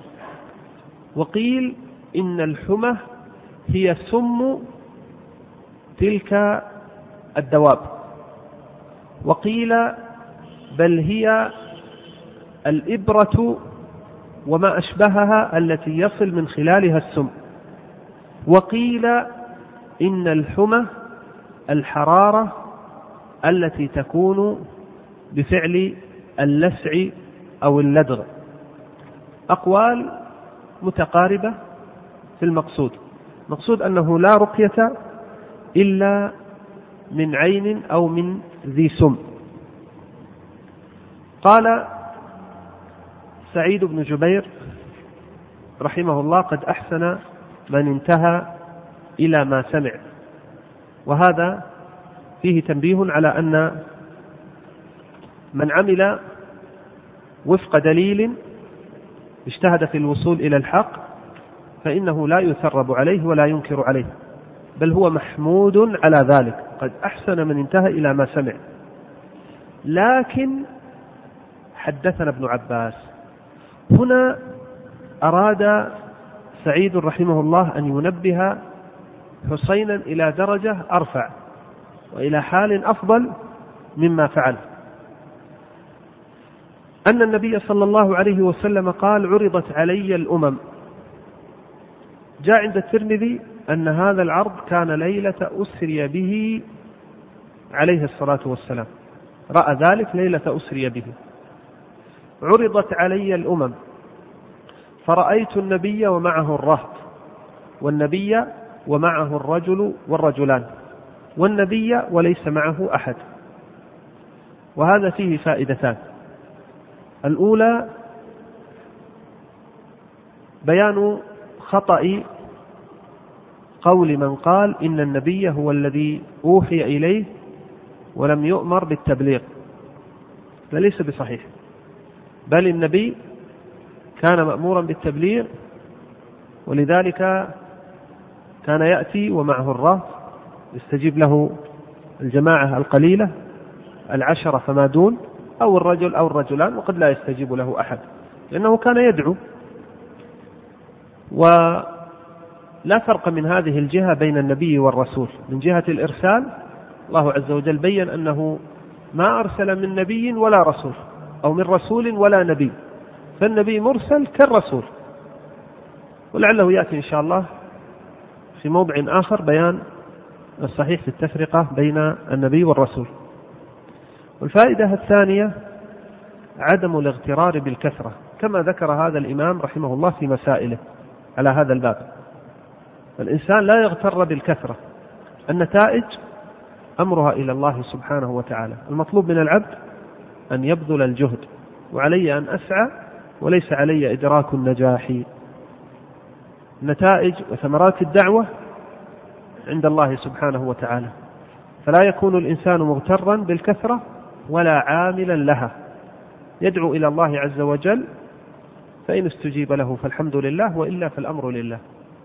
وقيل إن الحمى هي سم تلك الدواب، وقيل بل هي الإبرة وما أشبهها التي يصل من خلالها السم، وقيل إن الحمى الحرارة التي تكون بفعل اللسع أو اللدغ. أقوال متقاربة في المقصود. مقصود أنه لا رقية إلا من عين أو من ذي سم. قال سعيد بن جبير رحمه الله: قد أحسن من انتهى إلى ما سمع. وهذا فيه تنبيه على أن من عمل وفق دليل اجتهد في الوصول إلى الحق فإنه لا يثرب عليه ولا ينكر عليه، بل هو محمود على ذلك. قد أحسن من انتهى إلى ما سمع. لكن حدثنا ابن عباس، هنا أراد سعيد رحمه الله أن ينبه حسينا إلى درجة أرفع وإلى حال أفضل مما فعل. أن النبي صلى الله عليه وسلم قال: عرضت علي الأمم. جاء عند الترمذي أن هذا العرض كان ليلة أسري به عليه الصلاة والسلام، رأى ذلك ليلة أسري به. عرضت علي الأمم فرأيت النبي ومعه الرهط، والنبي ومعه الرجل والرجلان، والنبي وليس معه أحد. وهذا فيه فائدتان: الأولى بيان خطأ قول من قال إن النبي هو الذي أوحي إليه ولم يؤمر بالتبليغ، فليس بصحيح، بل النبي كان مأمورا بالتبليغ، ولذلك كان يأتي ومعه الرهط يستجيب له الجماعة القليلة 10 فما دون، أو الرجل أو الرجلان، وقد لا يستجيب له أحد لأنه كان يدعو. ولا فرق من هذه الجهة بين النبي والرسول. من جهة الإرسال الله عز وجل بيّن أنه ما أرسل من نبي ولا رسول، أو من رسول ولا نبي، فالنبي مرسل كالرسول. ولعله يأتي إن شاء الله في موضع آخر بيان الصحيح في التفرقة بين النبي والرسول. والفائدة الثانية عدم الاغترار بالكثرة، كما ذكر هذا الإمام رحمه الله في مسائله على هذا الباب. الإنسان لا يغتر بالكثرة، النتائج أمرها إلى الله سبحانه وتعالى. المطلوب من العبد أن يبذل الجهد، وعلي أن أسعى وليس علي إدراك النجاح. نتائج وثمرات الدعوة عند الله سبحانه وتعالى، فلا يكون الإنسان مغترا بالكثرة ولا عاملا لها، يدعو إلى الله عز وجل، فإن استجيب له فالحمد لله، وإلا فالأمر لله.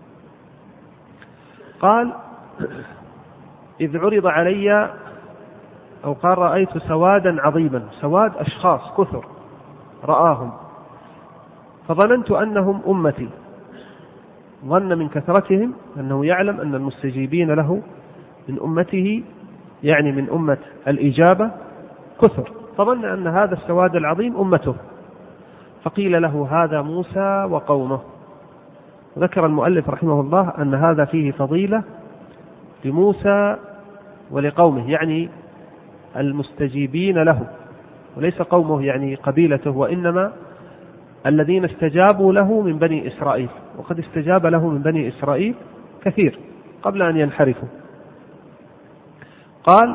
قال: إذ عرض علي، أو قال: رأيت سوادا عظيما، سواد أشخاص كثر رآهم، فظننت أنهم أمتي. ظن من كثرتهم أنه يعلم أن المستجيبين له من أمته، يعني من أمة الإجابة، كثر، فظن أن هذا السواد العظيم أمته. فقيل له: هذا موسى وقومه. ذكر المؤلف رحمه الله أن هذا فيه فضيلة لموسى ولقومه، يعني المستجيبين له، وليس قومه يعني قبيلته، وإنما الذين استجابوا له من بني إسرائيل، وقد استجاب له من بني إسرائيل كثير قبل أن ينحرفوا. قال: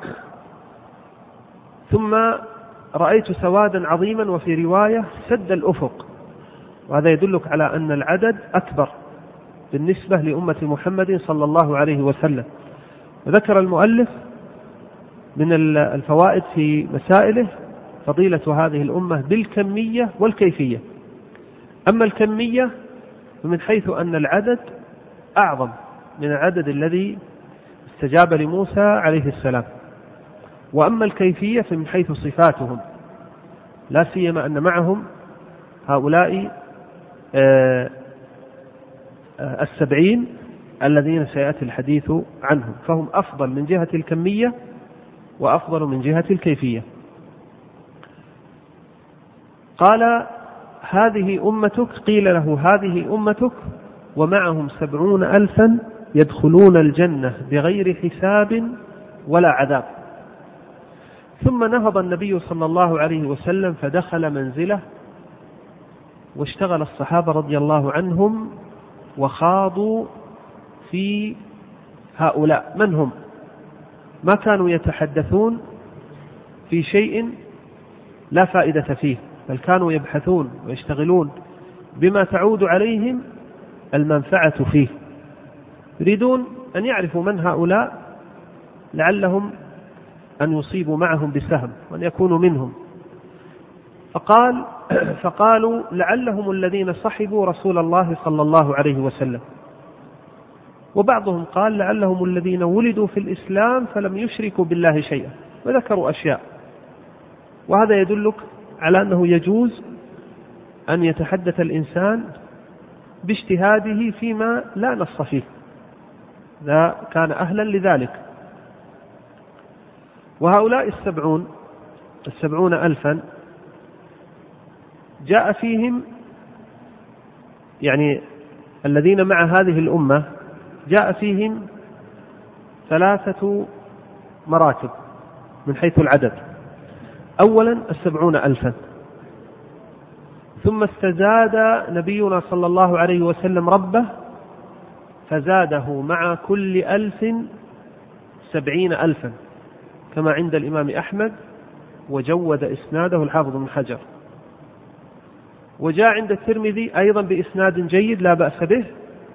ثم رأيت سوادا عظيما، وفي رواية سد الأفق، وهذا يدلك على أن العدد أكبر بالنسبة لأمة محمد صلى الله عليه وسلم. وذكر المؤلف من الفوائد في مسائله فضيلة هذه الأمة بالكمية والكيفية. أما الكمية فمن حيث أن العدد أعظم من العدد الذي استجاب لموسى عليه السلام، وأما الكيفية فمن حيث صفاتهم، لا سيما أن معهم هؤلاء 70 الذين سيأتي الحديث عنهم، فهم أفضل من جهة الكمية وأفضل من جهة الكيفية. قال: هذه أمتك، قيل له: هذه أمتك ومعهم 70,000 يدخلون الجنة بغير حساب ولا عذاب. ثم نهض النبي صلى الله عليه وسلم فدخل منزله، واشتغل الصحابة رضي الله عنهم وخاضوا في هؤلاء. من هم؟ ما كانوا يتحدثون في شيء لا فائدة فيه، بل كانوا يبحثون ويشتغلون بما تعود عليهم المنفعة فيه، يريدون أن يعرفوا من هؤلاء لعلهم أن يصيبوا معهم بسهم وأن يكونوا منهم. فقالوا: لعلهم الذين صحبوا رسول الله صلى الله عليه وسلم. وبعضهم قال: لعلهم الذين ولدوا في الإسلام فلم يشركوا بالله شيئا، وذكروا أشياء. وهذا يدلك على أنه يجوز أن يتحدث الإنسان باجتهاده فيما لا نص فيه، لا كان أهلا لذلك. وهؤلاء 70,000 جاء فيهم، يعني الذين مع هذه الأمة جاء فيهم 3 مراتب من حيث العدد. أولا 70,000، ثم استزاد نبينا صلى الله عليه وسلم ربه فزاده مع كل 1000 70,000، كما عند الإمام أحمد، وجود إسناده الحافظ بن حجر. وجاء عند الترمذي أيضا بإسناد جيد لا بأس به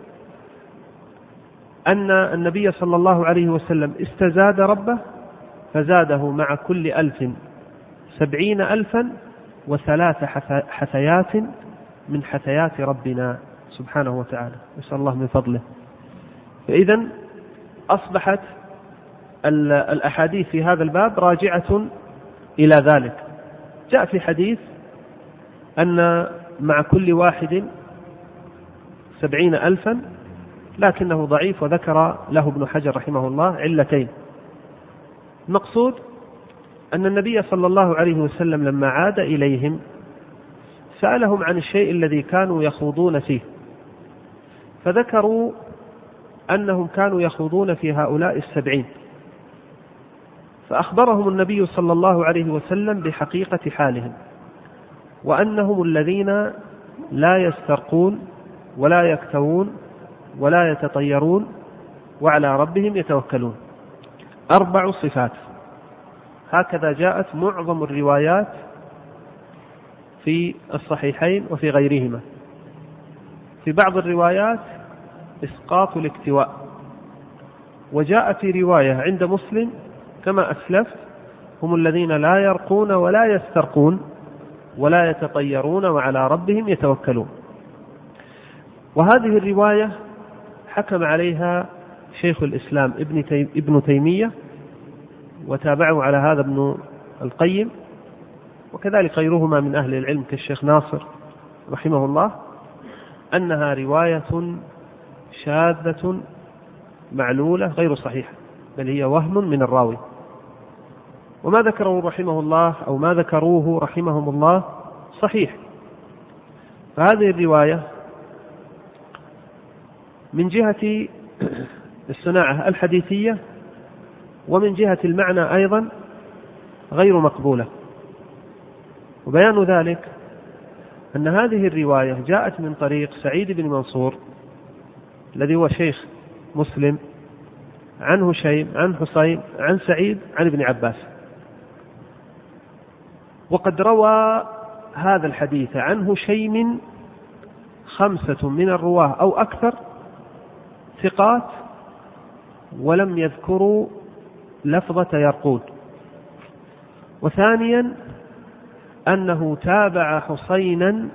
أن النبي صلى الله عليه وسلم استزاد ربه فزاده مع كل 1000 70,000 و3 حثيات من حثيات ربنا سبحانه وتعالى، نسأل الله من فضله. فإذا أصبحت الأحاديث في هذا الباب راجعة إلى ذلك. جاء في حديث أن مع كل واحد 70,000، لكنه ضعيف، وذكر له ابن حجر رحمه الله علتين. المقصود أن النبي صلى الله عليه وسلم لما عاد إليهم سألهم عن الشيء الذي كانوا يخوضون فيه، فذكروا أنهم كانوا يخوضون في هؤلاء 70، فأخبرهم النبي صلى الله عليه وسلم بحقيقة حالهم، وأنهم الذين لا يسترقون ولا يكتوون ولا يتطيرون وعلى ربهم يتوكلون. 4 صفات، هكذا جاءت معظم الروايات في الصحيحين وفي غيرهما. في بعض الروايات إسقاط الاكتواء، وجاء في رواية عند مسلم كما أسلف: هم الذين لا يرقون ولا يسترقون ولا يتطيرون وعلى ربهم يتوكلون. وهذه الرواية حكم عليها شيخ الإسلام ابن تيمية، وتابعوا على هذا ابن القيم، وكذلك غيرهما من أهل العلم كالشيخ ناصر رحمه الله، أنها رواية شاذة معلولة غير صحيحة، بل هي وهم من الراوي. وما ذكره رحمه الله أو ما ذكروه رحمهم الله صحيح. فهذه الرواية من جهة الصناعة الحديثية ومن جهة المعنى أيضا غير مقبولة. وبيان ذلك أن هذه الرواية جاءت من طريق سعيد بن منصور الذي هو شيخ مسلم، عن هشيم عن حسين عن سعيد عن ابن عباس. وقد روى هذا الحديث عن هشيم 5 من الرواه أو أكثر ثقات، ولم يذكروا لفظة يرقود. وثانيا أنه تابع حسينا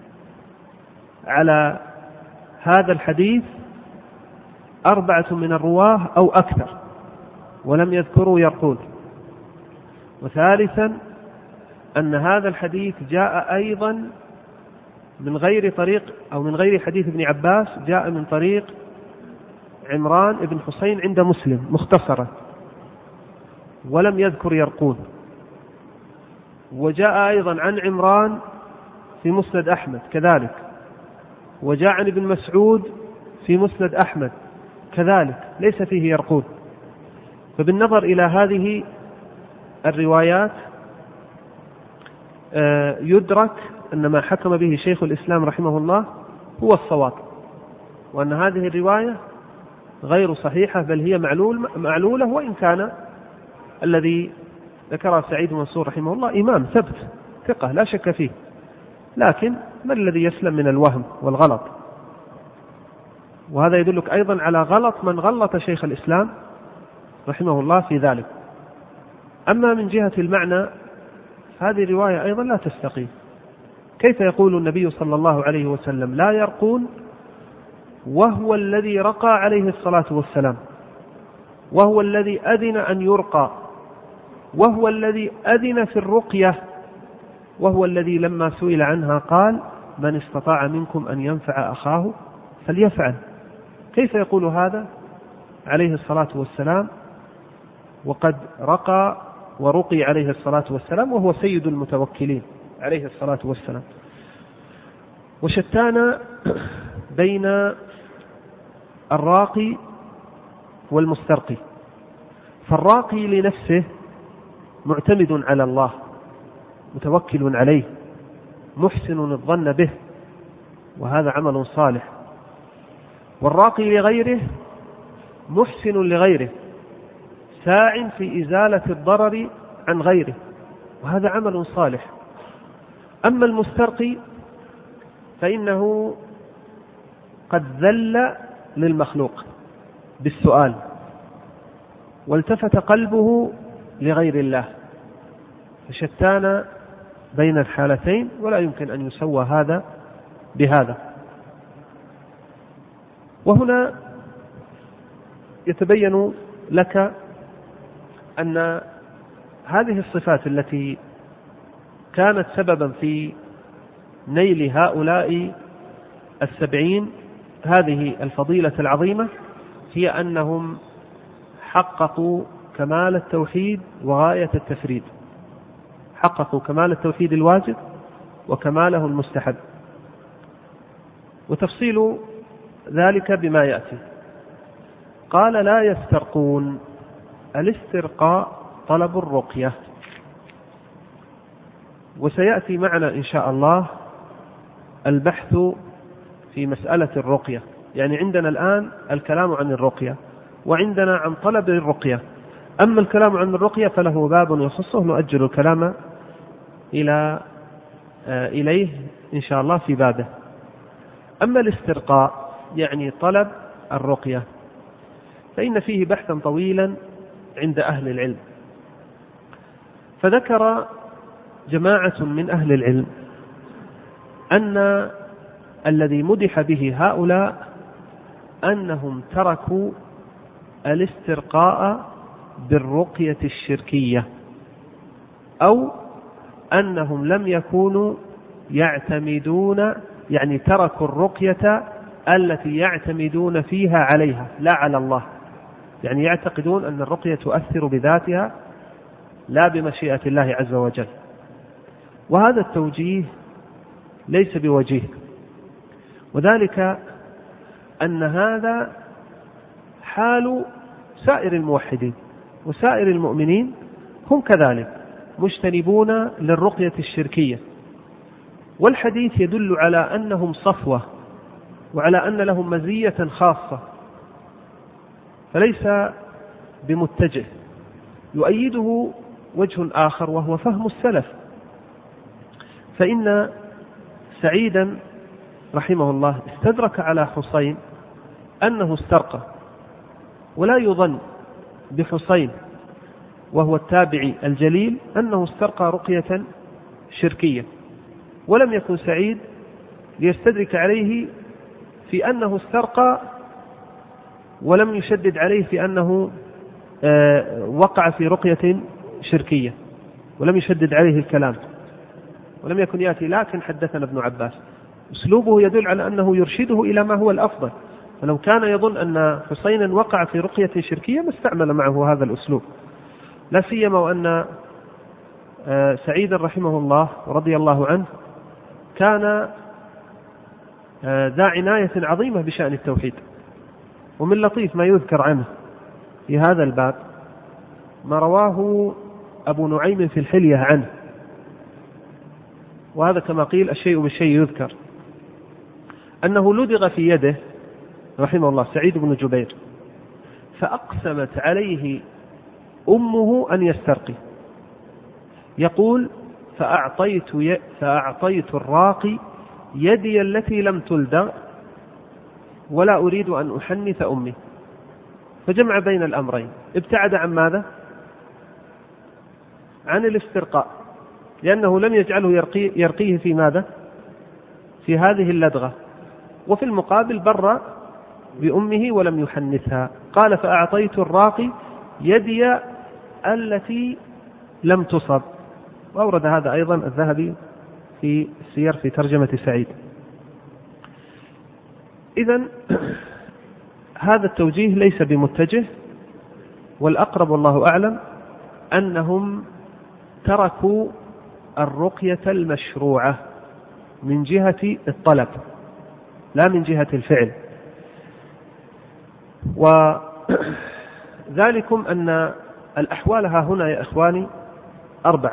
على هذا الحديث 4 من الرواه أو أكثر، ولم يذكروا يرقود. وثالثا أن هذا الحديث جاء أيضا من غير طريق أو من غير حديث ابن عباس، جاء من طريق عمران بن حسين عند مسلم مختصرة، ولم يذكر يرقود. وجاء أيضا عن عمران في مسند أحمد كذلك، وجاء عن ابن مسعود في مسند أحمد كذلك، ليس فيه يرقود. فبالنظر إلى هذه الروايات يدرك أن ما حكم به شيخ الإسلام رحمه الله هو الصواب، وأن هذه الرواية غير صحيحة، بل هي معلولة. وإن كان الذي ذكر سعيد منصور رحمه الله إمام ثبت ثقة لا شك فيه، لكن ما الذي يسلم من الوهم والغلط؟ وهذا يدلك أيضا على غلط من غلط شيخ الإسلام رحمه الله في ذلك. أما من جهة المعنى هذه الرواية أيضا لا تستقيم. كيف يقول النبي صلى الله عليه وسلم لا يرقون وهو الذي رقى عليه الصلاة والسلام، وهو الذي أذن أن يرقى، وهو الذي أذن في الرقية، وهو الذي لما سئل عنها قال من استطاع منكم أن ينفع أخاه فليفعل؟ كيف يقول هذا عليه الصلاة والسلام وقد رقى ورقي عليه الصلاة والسلام وهو سيد المتوكلين عليه الصلاة والسلام؟ وشتان بين الراقي والمسترقي. فالراقي لنفسه معتمد على الله، متوكل عليه، محسن الظن به، وهذا عمل صالح. والراقي لغيره محسن لغيره، ساع في إزالة الضرر عن غيره، وهذا عمل صالح. أما المسترقي فإنه قد ذل للمخلوق بالسؤال، والتفت قلبه لغير الله. فشتان بين الحالتين، ولا يمكن أن يسوى هذا بهذا. وهنا يتبين لك أن هذه الصفات التي كانت سببا في نيل هؤلاء 70 هذه الفضيلة العظيمة هي أنهم حققوا كمال التوحيد وغاية التفريد، حققوا كمال التوحيد الواجب وكماله المستحب. وتفصيل ذلك بما يأتي. قال لا يسترقون. الاسترقاء طلب الرقية، وسيأتي معنا إن شاء الله البحث في مسألة الرقية. يعني عندنا الآن الكلام عن الرقية، وعندنا عن طلب الرقية. أما الكلام عن الرقية فله باب يخصه، نؤجل الكلام إليه إن شاء الله في بابه. أما الاسترقاء يعني طلب الرقية فإن فيه بحثا طويلا عند أهل العلم. فذكر جماعة من أهل العلم أن الذي مدح به هؤلاء أنهم تركوا الاسترقاء بالرقية الشركية، أو أنهم لم يكونوا يعتمدون، يعني تركوا الرقية التي يعتمدون فيها عليها لا على الله، يعني يعتقدون أن الرقية تؤثر بذاتها لا بمشيئة الله عز وجل. وهذا التوجيه ليس بوجيه، وذلك أن هذا حال سائر الموحدين وسائر المؤمنين، هم كذلك مجتنبون للرقية الشركية، والحديث يدل على أنهم صفوة وعلى أن لهم مزية خاصة، فليس بمتجه. يؤيده وجه آخر وهو فهم السلف، فإن سعيدا رحمه الله استدرك على حسين أنه استرقى، ولا يظن بحسين وهو التابعي الجليل أنه استرقى رقية شركية، ولم يكن سعيد ليستدرك عليه في أنه استرقى ولم يشدد عليه في أنه وقع في رقية شركية، ولم يشدد عليه الكلام، ولم يكن يأتي لكن حدثنا ابن عباس. أسلوبه يدل على أنه يرشده إلى ما هو الأفضل، فلو كان يظن أن حسينا وقع في رقية شركية ما استعمل معه هذا الأسلوب، لا سيما وأن سعيد رحمه الله رضي الله عنه كان ذا عناية عظيمة بشأن التوحيد. ومن لطيف ما يذكر عنه في هذا الباب ما رواه أبو نعيم في الحلية عنه، وهذا كما قيل الشيء بالشيء يذكر، أنه لدغ في يده رحمه الله سعيد بن جبير، فأقسمت عليه أمه أن يسترقي. يقول فأعطيت الراقي يدي التي لم تلدغ ولا أريد أن أحنث أمي، فجمع بين الأمرين، ابتعد عن ماذا؟ عن الاسترقاء، لأنه لم يجعله يرقيه في ماذا؟ في هذه اللدغة، وفي المقابل بر بأمه ولم يحنثها. قال فأعطيت الراقي يدي التي لم تصب، وأورد هذا أيضا الذهبي في السير في ترجمة سعيد. إذن هذا التوجيه ليس بمتجه، والأقرب والله أعلم أنهم تركوا الرقية المشروعة من جهة الطلب لا من جهة الفعل، وذلكم أن الأحوال ها هنا يا إخواني 4: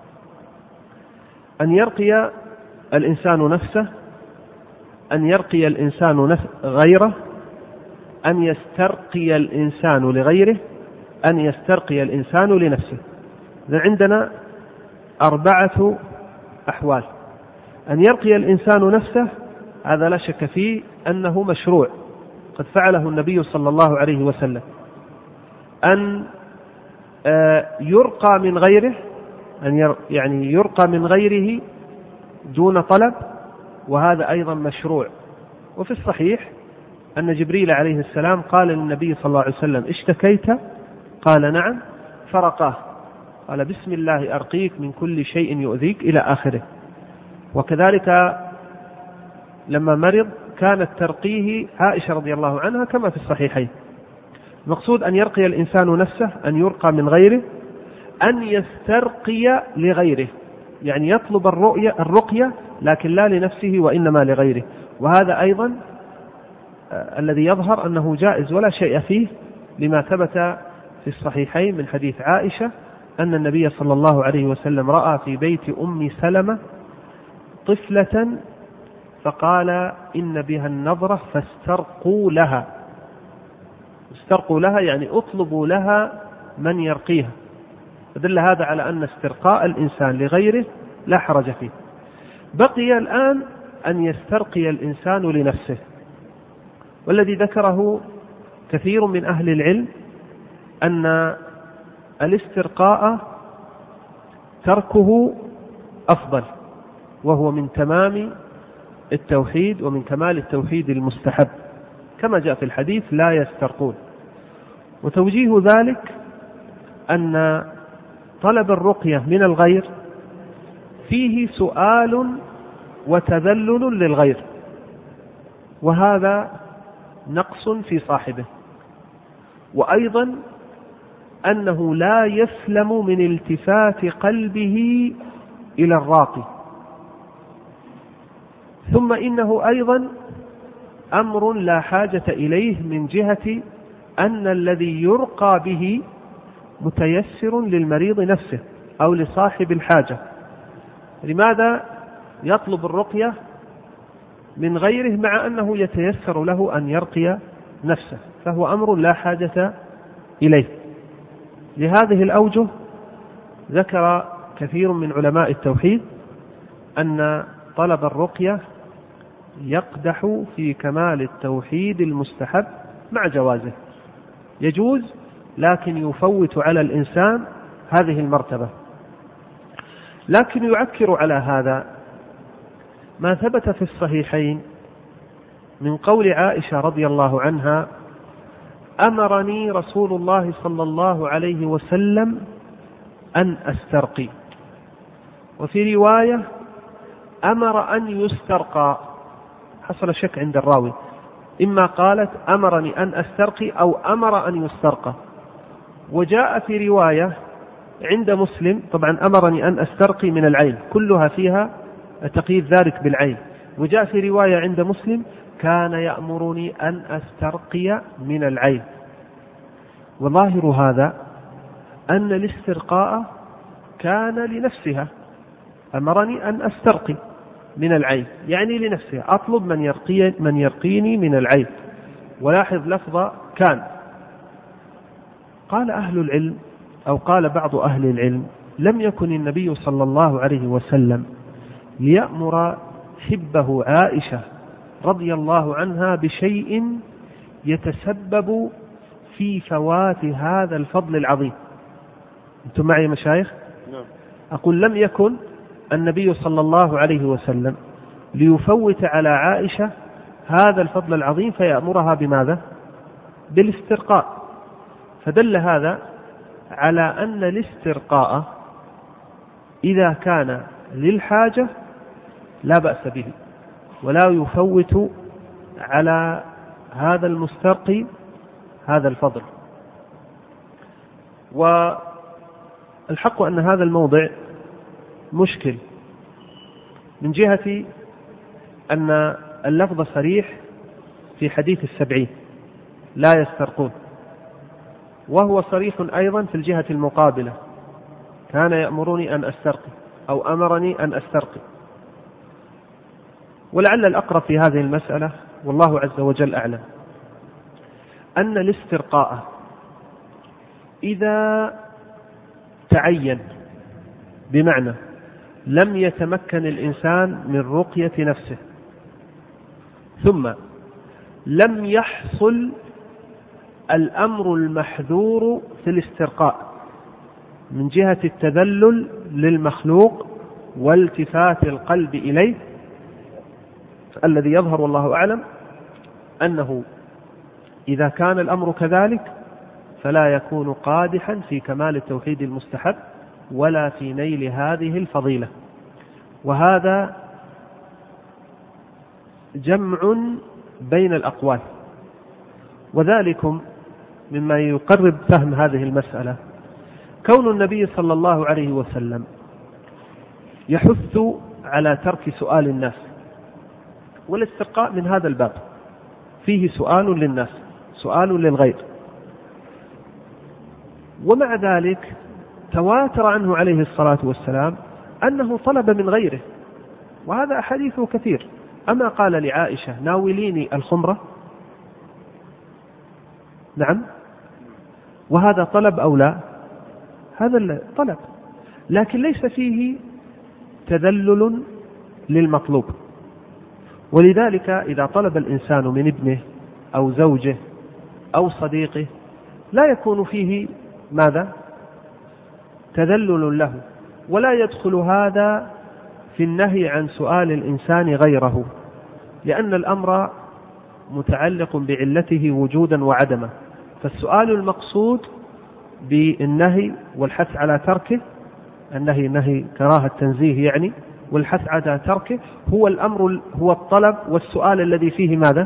أن يرقي الإنسان نفسه، أن يرقي الإنسان غيره، أن يسترقي الإنسان لغيره، أن يسترقي الإنسان لنفسه. عندنا 4 أحوال. أن يرقي الإنسان نفسه هذا لا شك فيه أنه مشروع، قد فعله النبي صلى الله عليه وسلم. أن يرقى من غيره، يعني يرقى من غيره دون طلب، وهذا أيضا مشروع. وفي الصحيح أن جبريل عليه السلام قال للنبي صلى الله عليه وسلم اشتكيت؟ قال نعم، فرقاه، قال بسم الله أرقيك من كل شيء يؤذيك إلى آخره. وكذلك لما مرض كانت ترقيه عائشة رضي الله عنها كما في الصحيحين. المقصود أن يرقي الإنسان نفسه، أن يرقى من غيره، أن يسترقي لغيره، يعني يطلب الرقية لكن لا لنفسه وإنما لغيره. وهذا أيضا الذي يظهر أنه جائز ولا شيء فيه، لما ثبت في الصحيحين من حديث عائشة أن النبي صلى الله عليه وسلم رأى في بيت أم سلمة طفلة فقال إن بها النظرة فاسترقوا لها. استرقوا لها يعني اطلبوا لها من يرقيها، فدل هذا على أن استرقاء الإنسان لغيره لا حرج فيه. بقي الآن أن يسترقي الإنسان لنفسه، والذي ذكره كثير من أهل العلم أن الاسترقاء تركه أفضل، وهو من تمام التوحيد ومن كمال التوحيد المستحب، كما جاء في الحديث لا يسترقون. وتوجيه ذلك أن طلب الرقية من الغير فيه سؤال وتذلل للغير، وهذا نقص في صاحبه. وأيضا أنه لا يسلم من التفات قلبه إلى الراقي. ثم إنه أيضا أمر لا حاجة إليه من جهة أن الذي يرقى به متيسر للمريض نفسه أو لصاحب الحاجة. لماذا يطلب الرقية من غيره مع أنه يتيسر له أن يرقي نفسه، فهو أمر لا حاجة إليه. لهذه الأوجه ذكر كثير من علماء التوحيد أن طلب الرقية يقدح في كمال التوحيد المستحب مع جوازه، يجوز لكن يفوت على الإنسان هذه المرتبة. لكن يعكر على هذا ما ثبت في الصحيحين من قول عائشة رضي الله عنها: أمرني رسول الله صلى الله عليه وسلم أن أسترقي. وفي رواية أمر أن يسترقى، حصل شك عند الراوي، إما قالت أمرني أن أسترقي أو أمر أن يسترقى. وجاء في رواية عند مسلم، طبعا أمرني أن أسترقي من العين كلها فيها تقييد ذلك بالعين. وجاء في رواية عند مسلم كان يأمرني أن أسترقي من العين. وظاهر هذا أن الاسترقاء كان لنفسها، أمرني أن أسترقي من العين يعني لنفسها، أطلب من يرقيني من العين. ولاحظ لفظ كان. قال أهل العلم أو قال بعض أهل العلم: لم يكن النبي صلى الله عليه وسلم ليأمر حبه عائشة رضي الله عنها بشيء يتسبب في فوات هذا الفضل العظيم. أنتم معي مشايخ؟ أقول لم يكن النبي صلى الله عليه وسلم ليفوت على عائشة هذا الفضل العظيم فيأمرها بماذا؟ بالاسترقاء. فدل هذا على أن الاسترقاء إذا كان للحاجة لا بأس به، ولا يفوت على هذا المسترقي هذا الفضل. والحق أن هذا الموضع مشكل من جهة أن اللفظ صريح في حديث 70 لا يسترقون، وهو صريح أيضا في الجهة المقابلة كان يأمرني أن أسترقي أو أمرني أن أسترقي. ولعل الأقرب في هذه المسألة والله عز وجل أعلم أن الاسترقاء إذا تعين، بمعنى لم يتمكن الإنسان من رقية نفسه ثم لم يحصل الأمر المحذور في الاسترقاء من جهة التذلل للمخلوق والتفات القلب إليه، الذي يظهر والله أعلم أنه إذا كان الأمر كذلك فلا يكون قادحا في كمال التوحيد المستحب ولا في نيل هذه الفضيلة. وهذا جمع بين الأقوال، وذلكم مما يقرب فهم هذه المسألة كون النبي صلى الله عليه وسلم يحث على ترك سؤال الناس، والاسترقاء من هذا الباب فيه سؤال للناس سؤال للغير. ومع ذلك تواتر عنه عليه الصلاة والسلام أنه طلب من غيره، وهذا أحاديثه كثير. أما قال لعائشة ناوليني الخمرة؟ نعم، وهذا طلب أو لا؟ هذا طلب، لكن ليس فيه تذلل للمطلوب. ولذلك إذا طلب الإنسان من ابنه أو زوجه أو صديقه لا يكون فيه ماذا؟ تذلل له، ولا يدخل هذا في النهي عن سؤال الإنسان غيره، لأن الأمر متعلق بعلته وجودا وعدما. فالسؤال المقصود بالنهي والحث على تركه، النهي نهي كراهة تنزيه يعني، والحث على تركه هو الأمر، هو الطلب والسؤال الذي فيه ماذا؟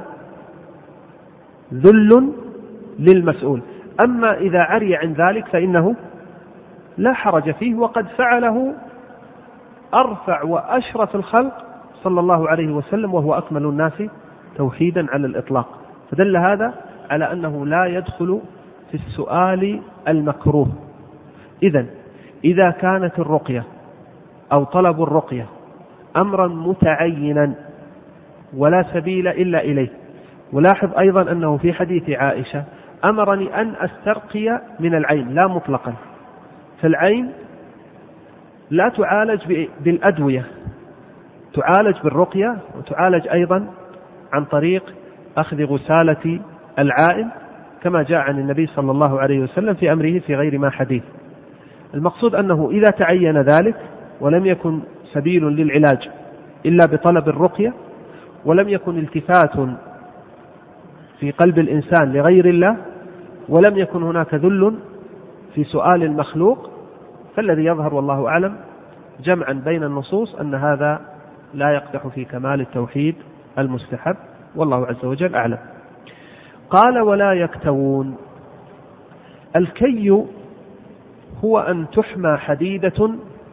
ذل للمسؤول. أما إذا عري عن ذلك فإنه لا حرج فيه، وقد فعله أرفع وأشرف الخلق صلى الله عليه وسلم، وهو أكمل الناس توحيدا على الإطلاق. فدل هذا على أنه لا يدخل في السؤال المكروه. إذن إذا كانت الرقية أو طلب الرقية أمرا متعينا ولا سبيل إلا إليه. ولاحظ أيضا أنه في حديث عائشة أمرني أن أسترقي من العين لا مطلقا، فالعين لا تعالج بالأدوية، تعالج بالرقية، وتعالج أيضا عن طريق أخذ غسالة العائن كما جاء عن النبي صلى الله عليه وسلم في أمره في غير ما حديث. المقصود أنه إذا تعين ذلك ولم يكن سبيل للعلاج إلا بطلب الرقية، ولم يكن التفات في قلب الإنسان لغير الله، ولم يكن هناك ذل في سؤال المخلوق، فالذي يظهر والله أعلم جمعا بين النصوص أن هذا لا يقدح في كمال التوحيد المستحب، والله عز وجل أعلم. قال ولا يكتوون. الكي هو أن تحمى حديدة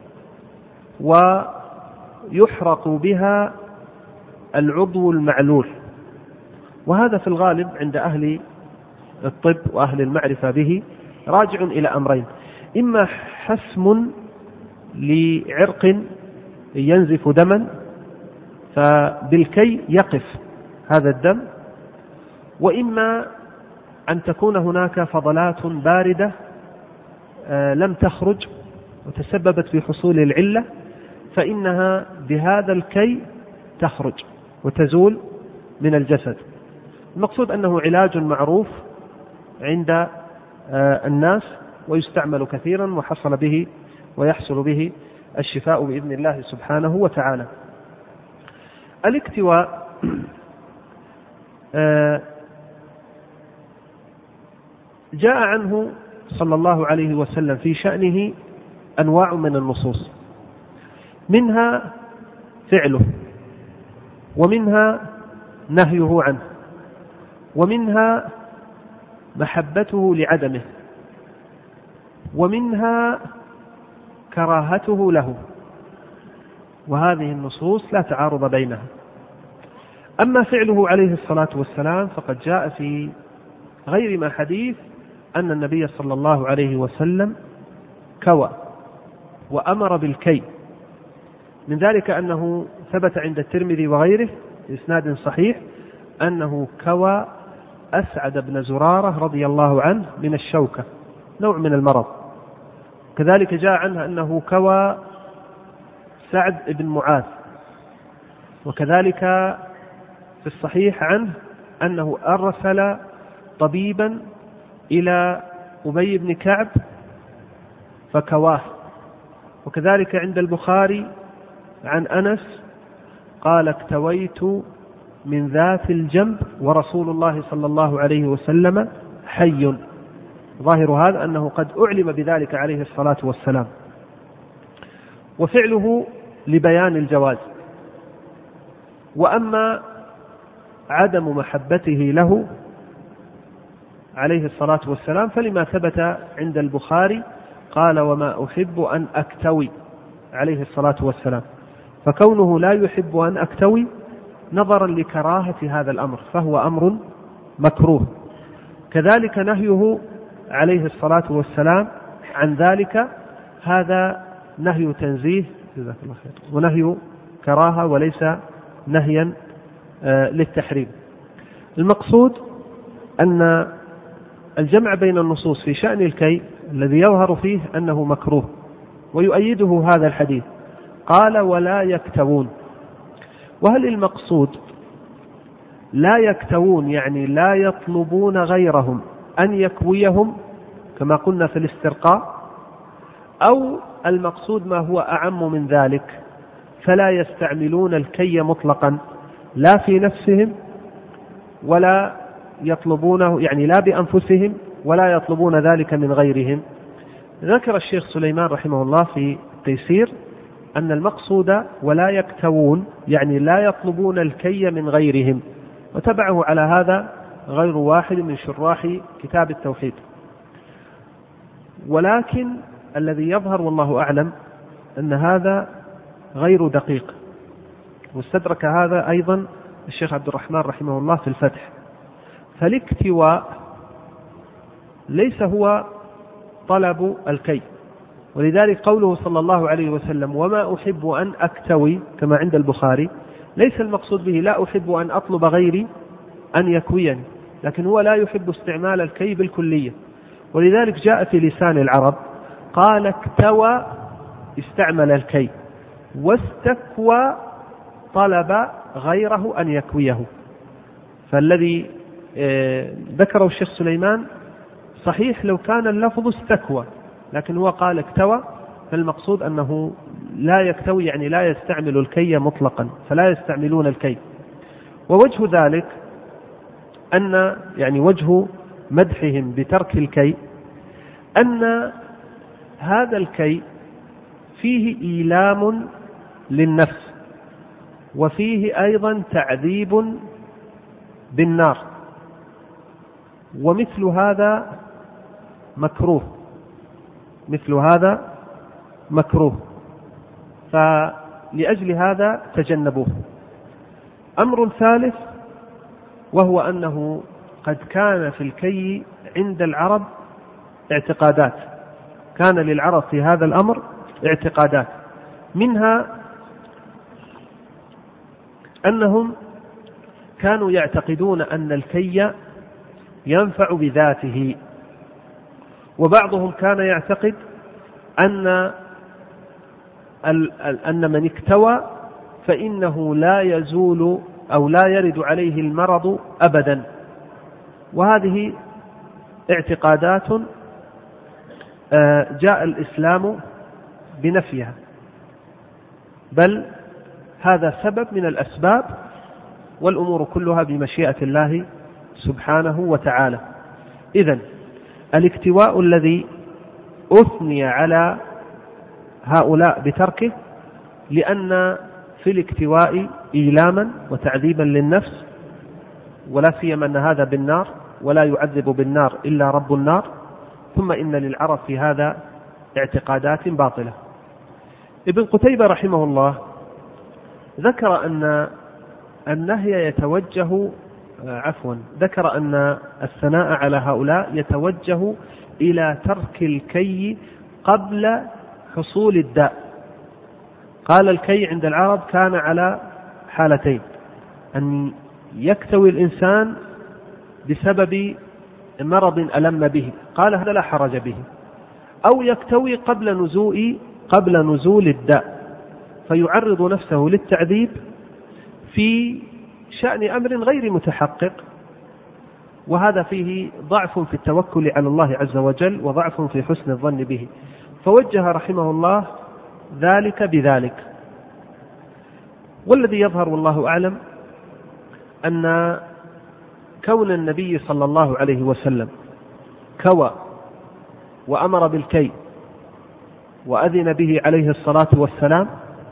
ويحرق بها العضو المعلول، وهذا في الغالب عند أهل الطب وأهل المعرفة به راجع إلى أمرين: إما حسم لعرق ينزف دما فبالكي يقف هذا الدم، وإما أن تكون هناك فضلات باردة لم تخرج وتسببت في حصول العلة، فإنها بهذا الكي تخرج وتزول من الجسد. المقصود أنه علاج معروف عند الناس ويستعمل كثيرا، وحصل به ويحصل به الشفاء بإذن الله سبحانه وتعالى. الاكتواء جاء عنه صلى الله عليه وسلم في شأنه أنواع من النصوص، منها فعله، ومنها نهيه عنه، ومنها محبته لعدمه، ومنها كراهته له، وهذه النصوص لا تعارض بينها. أما فعله عليه الصلاة والسلام فقد جاء في غير ما حديث أن النبي صلى الله عليه وسلم كوى وأمر بالكي، من ذلك أنه ثبت عند الترمذي وغيره بإسناد صحيح أنه كوى أسعد بن زرارة رضي الله عنه من الشوكة، نوع من المرض. كذلك جاء عنه أنه كوى سعد بن معاذ، وكذلك في الصحيح عنه أنه أرسل طبيبا إلى أبي بن كعب فكواه. وكذلك عند البخاري عن أنس قال اكتويت من ذات الجنب ورسول الله صلى الله عليه وسلم حي. ظاهر هذا أنه قد أعلم بذلك عليه الصلاة والسلام. وفعله لبيان الجواز. وأما عدم محبته له عليه الصلاة والسلام فلما ثبت عند البخاري قال وما أحب أن أكتوي عليه الصلاة والسلام، فكونه لا يحب أن أكتوي نظرا لكراهة هذا الأمر فهو أمر مكروه. كذلك نهيه عليه الصلاة والسلام عن ذلك هذا نهي تنزيه ونهي كراهة وليس نهيا للتحريم. المقصود أن الجمع بين النصوص في شأن الكي الذي يظهر فيه أنه مكروه، ويؤيده هذا الحديث قال ولا يكتوون. وهل المقصود لا يكتوون يعني لا يطلبون غيرهم أن يكويهم كما قلنا في الاسترقاء، أو المقصود ما هو أعم من ذلك فلا يستعملون الكي مطلقا لا في نفسهم ولا يطلبونه، يعني لا بأنفسهم ولا يطلبون ذلك من غيرهم. ذكر الشيخ سليمان رحمه الله في التيسير أن المقصود ولا يكتوون يعني لا يطلبون الكي من غيرهم، وتبعه على هذا غير واحد من شراح كتاب التوحيد. ولكن الذي يظهر والله أعلم أن هذا غير دقيق، واستدرك هذا أيضا الشيخ عبد الرحمن رحمه الله في الفتح. فالاكتواء ليس هو طلب الكي، ولذلك قوله صلى الله عليه وسلم وما أحب أن أكتوي كما عند البخاري، ليس المقصود به لا أحب أن أطلب غيري أن يكويني، لكن هو لا يحب استعمال الكي بالكلية. ولذلك جاء في لسان العرب قال اكتوى استعمل الكي، واستكوى طلب غيره أن يكويه. فالذي ذكره الشيخ سليمان صحيح لو كان اللفظ استكوى، لكن هو قال اكتوى، فالمقصود أنه لا يكتوي يعني لا يستعمل الكي مطلقا، فلا يستعملون الكي. ووجه ذلك أن يعني وجه مدحهم بترك الكي أن هذا الكي فيه إيلام للنفس، وفيه أيضا تعذيب بالنار، ومثل هذا مكروه، مثل هذا مكروه، فلأجل هذا تجنبوه. أمر ثالث وهو أنه قد كان في الكي عند العرب اعتقادات، كان للعرب في هذا الأمر اعتقادات، منها أنهم كانوا يعتقدون أن الكي ينفع بذاته، وبعضهم كان يعتقد أن من اكتوى فإنه لا يزول أو لا يرد عليه المرض أبدا، وهذه اعتقادات جاء الإسلام بنفيها، بل هذا سبب من الأسباب، والأمور كلها بمشيئة الله سبحانه وتعالى. إذن الاكتواء الذي أثني على هؤلاء بتركه لأن في الاكتواء إيلاما وتعذيبا للنفس، ولا سيما أن هذا بالنار، ولا يعذب بالنار إلا رب النار. ثم إن للعرب في هذا اعتقادات باطلة. ابن قتيبة رحمه الله ذكر أن النهي يتوجه ذكر أن الثناء على هؤلاء يتوجه إلى ترك الكي قبل حصول الداء. قال الكي عند العرب كان على حالتين: أن يكتوي الإنسان بسبب مرض ألم به، قال هذا لا حرج به، أو يكتوي قبل نزول الداء فيعرض نفسه للتعذيب في شأن أمر غير متحقق، وهذا فيه ضعف في التوكل على الله عز وجل وضعف في حسن الظن به، فوجه رحمه الله ذلك بذلك. والذي يظهر والله أعلم أن كون النبي صلى الله عليه وسلم كوى وأمر بالكي وأذن به عليه الصلاة والسلام،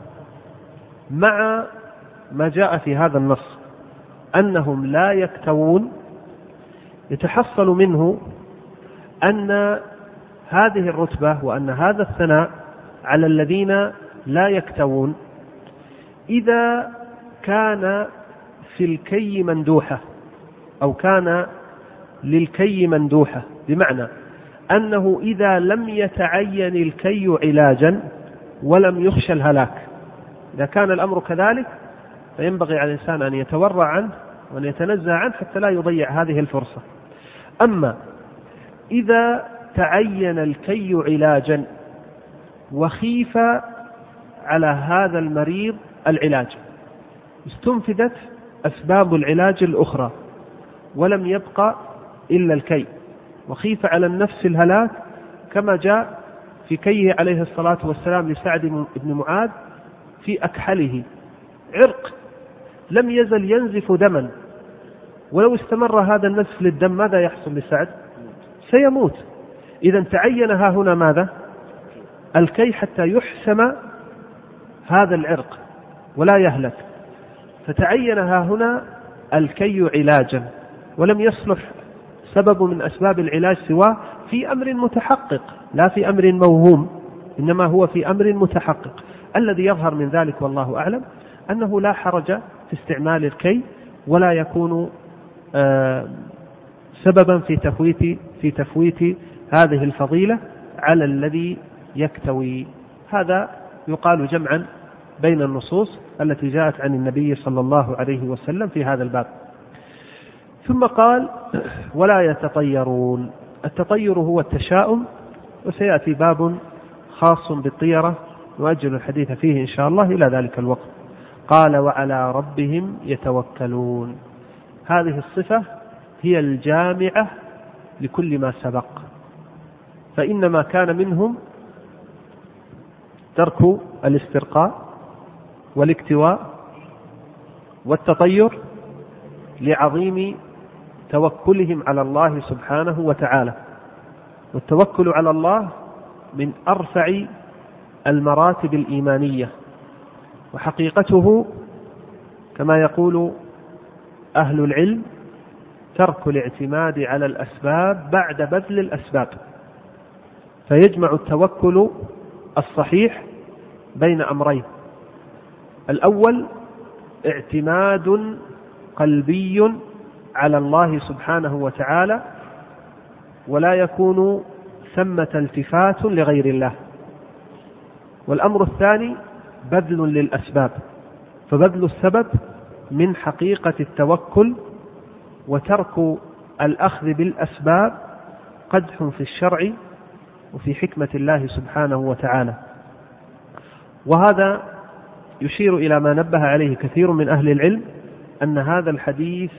مع ما جاء في هذا النص أنهم لا يكتوون، يتحصل منه أن هذه الرتبة وأن هذا الثناء على الذين لا يكتوون إذا كان في الكي مندوحة، أو كان للكي مندوحة، بمعنى أنه إذا لم يتعين الكي علاجا ولم يخشى الهلاك، إذا كان الأمر كذلك فينبغي على الإنسان أن يتورع عنه وأن يتنزه عنه حتى لا يضيع هذه الفرصة. أما إذا تعين الكي علاجا وخيف على هذا المريض العلاج، استنفذت أسباب العلاج الأخرى ولم يبقى إلا الكي، وخيف على النفس الهلاك، كما جاء في كيه عليه الصلاة والسلام لسعد بن معاذ في أكحله عرق لم يزل ينزف دما، ولو استمر هذا النزف للدم ماذا يحصل لسعد؟ سيموت. إذا تعينها هنا ماذا؟ الكي حتى يحسم هذا العرق ولا يهلك، فتعينها هنا الكي علاجا، ولم يصلح سبب من أسباب العلاج سواه في أمر متحقق لا في أمر موهوم، إنما هو في أمر متحقق. الذي يظهر من ذلك والله أعلم أنه لا حرج في استعمال الكي، ولا يكون سببا في تفويت هذه الفضيلة على الذي يكتوي. هذا يقال جمعا بين النصوص التي جاءت عن النبي صلى الله عليه وسلم في هذا الباب. ثم قال ولا يتطيرون. التطير هو التشاؤم، وسيأتي باب خاص بالطيرة نؤجل الحديث فيه إن شاء الله إلى ذلك الوقت. قال وعلى ربهم يتوكلون. هذه الصفة هي الجامعة لكل ما سبق، فإنما كان منهم ترك الاسترقاء والاكتواء والتطير لعظيم توكلهم على الله سبحانه وتعالى. والتوكل على الله من أرفع المراتب الإيمانية، وحقيقته كما يقول أهل العلم ترك الاعتماد على الأسباب بعد بذل الأسباب. فيجمع التوكل الصحيح بين أمرين: الأول اعتماد قلبي على الله سبحانه وتعالى، ولا يكون ثمة التفات لغير الله. والأمر الثاني بذل للأسباب، فبذل السبب من حقيقة التوكل، وترك الأخذ بالأسباب قدح في الشرع وفي حكمة الله سبحانه وتعالى. وهذا يشير إلى ما نبه عليه كثير من أهل العلم، أن هذا الحديث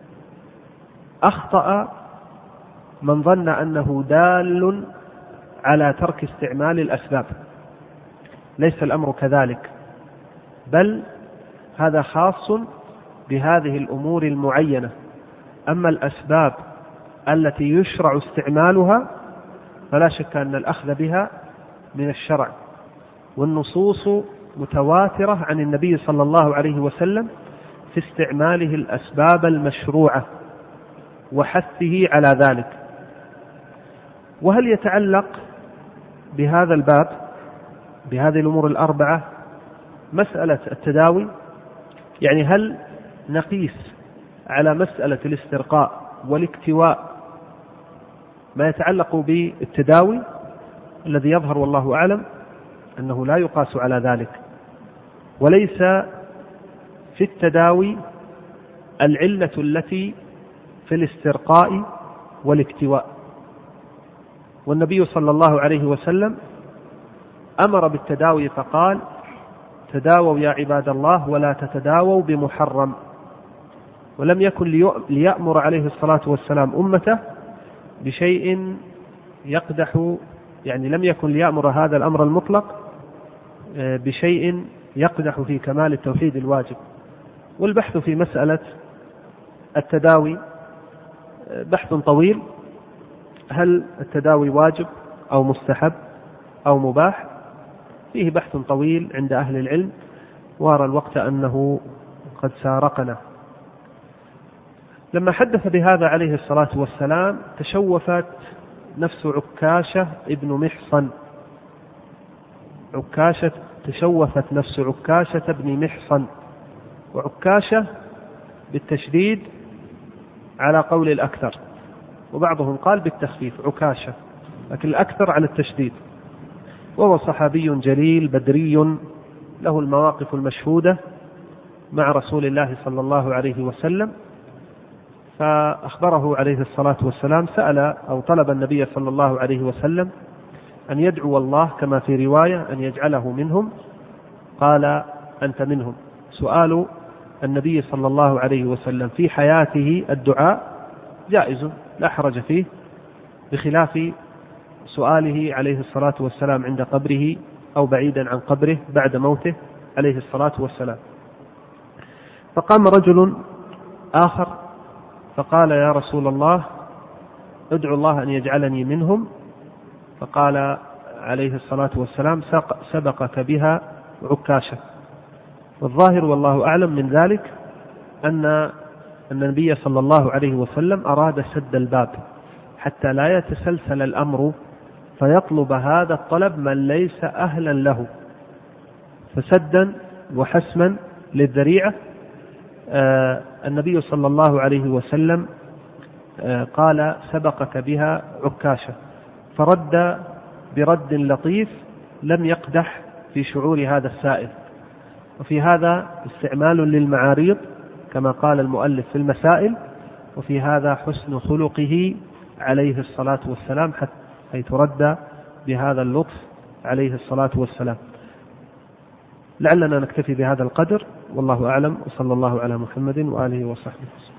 أخطأ من ظن أنه دال على ترك استعمال الأسباب. ليس الأمر كذلك، بل هذا خاص بهذه الأمور المعينة. أما الأسباب التي يشرع استعمالها فلا شك أن الأخذ بها من الشرع، والنصوص متواترة عن النبي صلى الله عليه وسلم في استعماله الأسباب المشروعة وحثه على ذلك. وهل يتعلق بهذا الباب بهذه الأمور الأربعة مسألة التداوي؟ يعني هل نقيس على مسألة الاسترقاء والاكتواء ما يتعلق بالتداوي؟ الذي يظهر والله أعلم أنه لا يقاس على ذلك، وليس في التداوي العلة التي في الاسترقاء والاكتواء. والنبي صلى الله عليه وسلم أمر بالتداوي فقال: تداووا يا عباد الله ولا تتداووا بمحرم. ولم يكن ليأمر عليه الصلاة والسلام أمته بشيء يقدح، يعني لم يكن ليأمر هذا الأمر المطلق بشيء يقدح في كمال التوحيد الواجب. والبحث في مسألة التداوي بحث طويل، هل التداوي واجب أو مستحب أو مباح؟ فيه بحث طويل عند أهل العلم، وارى الوقت أنه قد سارقنا. لما حدث بهذا عليه الصلاة والسلام تشوفت نفس عكاشة ابن محصن. تشوفت نفس عكاشة ابن محصن، وعكاشة بالتشديد على قول الأكثر، وبعضهم قال بالتخفيف عكاشة، لكن الأكثر على التشديد. وهو صحابي جليل بدري له المواقف المشهودة مع رسول الله صلى الله عليه وسلم. فأخبره عليه الصلاة والسلام، سأل أو طلب النبي صلى الله عليه وسلم أن يدعو الله كما في رواية أن يجعله منهم، قال: أنت منهم. سؤال النبي صلى الله عليه وسلم في حياته الدعاء جائز لا حرج فيه، بخلاف سؤاله عليه الصلاة والسلام عند قبره أو بعيدا عن قبره بعد موته عليه الصلاة والسلام. فقام رجل آخر فقال: يا رسول الله ادعو الله أن يجعلني منهم. فقال عليه الصلاة والسلام: سبقك بها عكاشة. والظاهر والله أعلم من ذلك أن النبي صلى الله عليه وسلم أراد سد الباب حتى لا يتسلسل الأمر فيطلب هذا الطلب من ليس أهلا له، فسدا وحسما للذريعة النبي صلى الله عليه وسلم قال: سبقك بها عكاشة. فرد برد لطيف لم يقدح في شعور هذا السائل. وفي هذا استعمال للمعاريض كما قال المؤلف في المسائل، وفي هذا حسن خلقه عليه الصلاة والسلام حيث رد بهذا اللطف عليه الصلاة والسلام. لعلنا نكتفي بهذا القدر، والله أعلم، وصلى الله على محمد وآله وصحبه.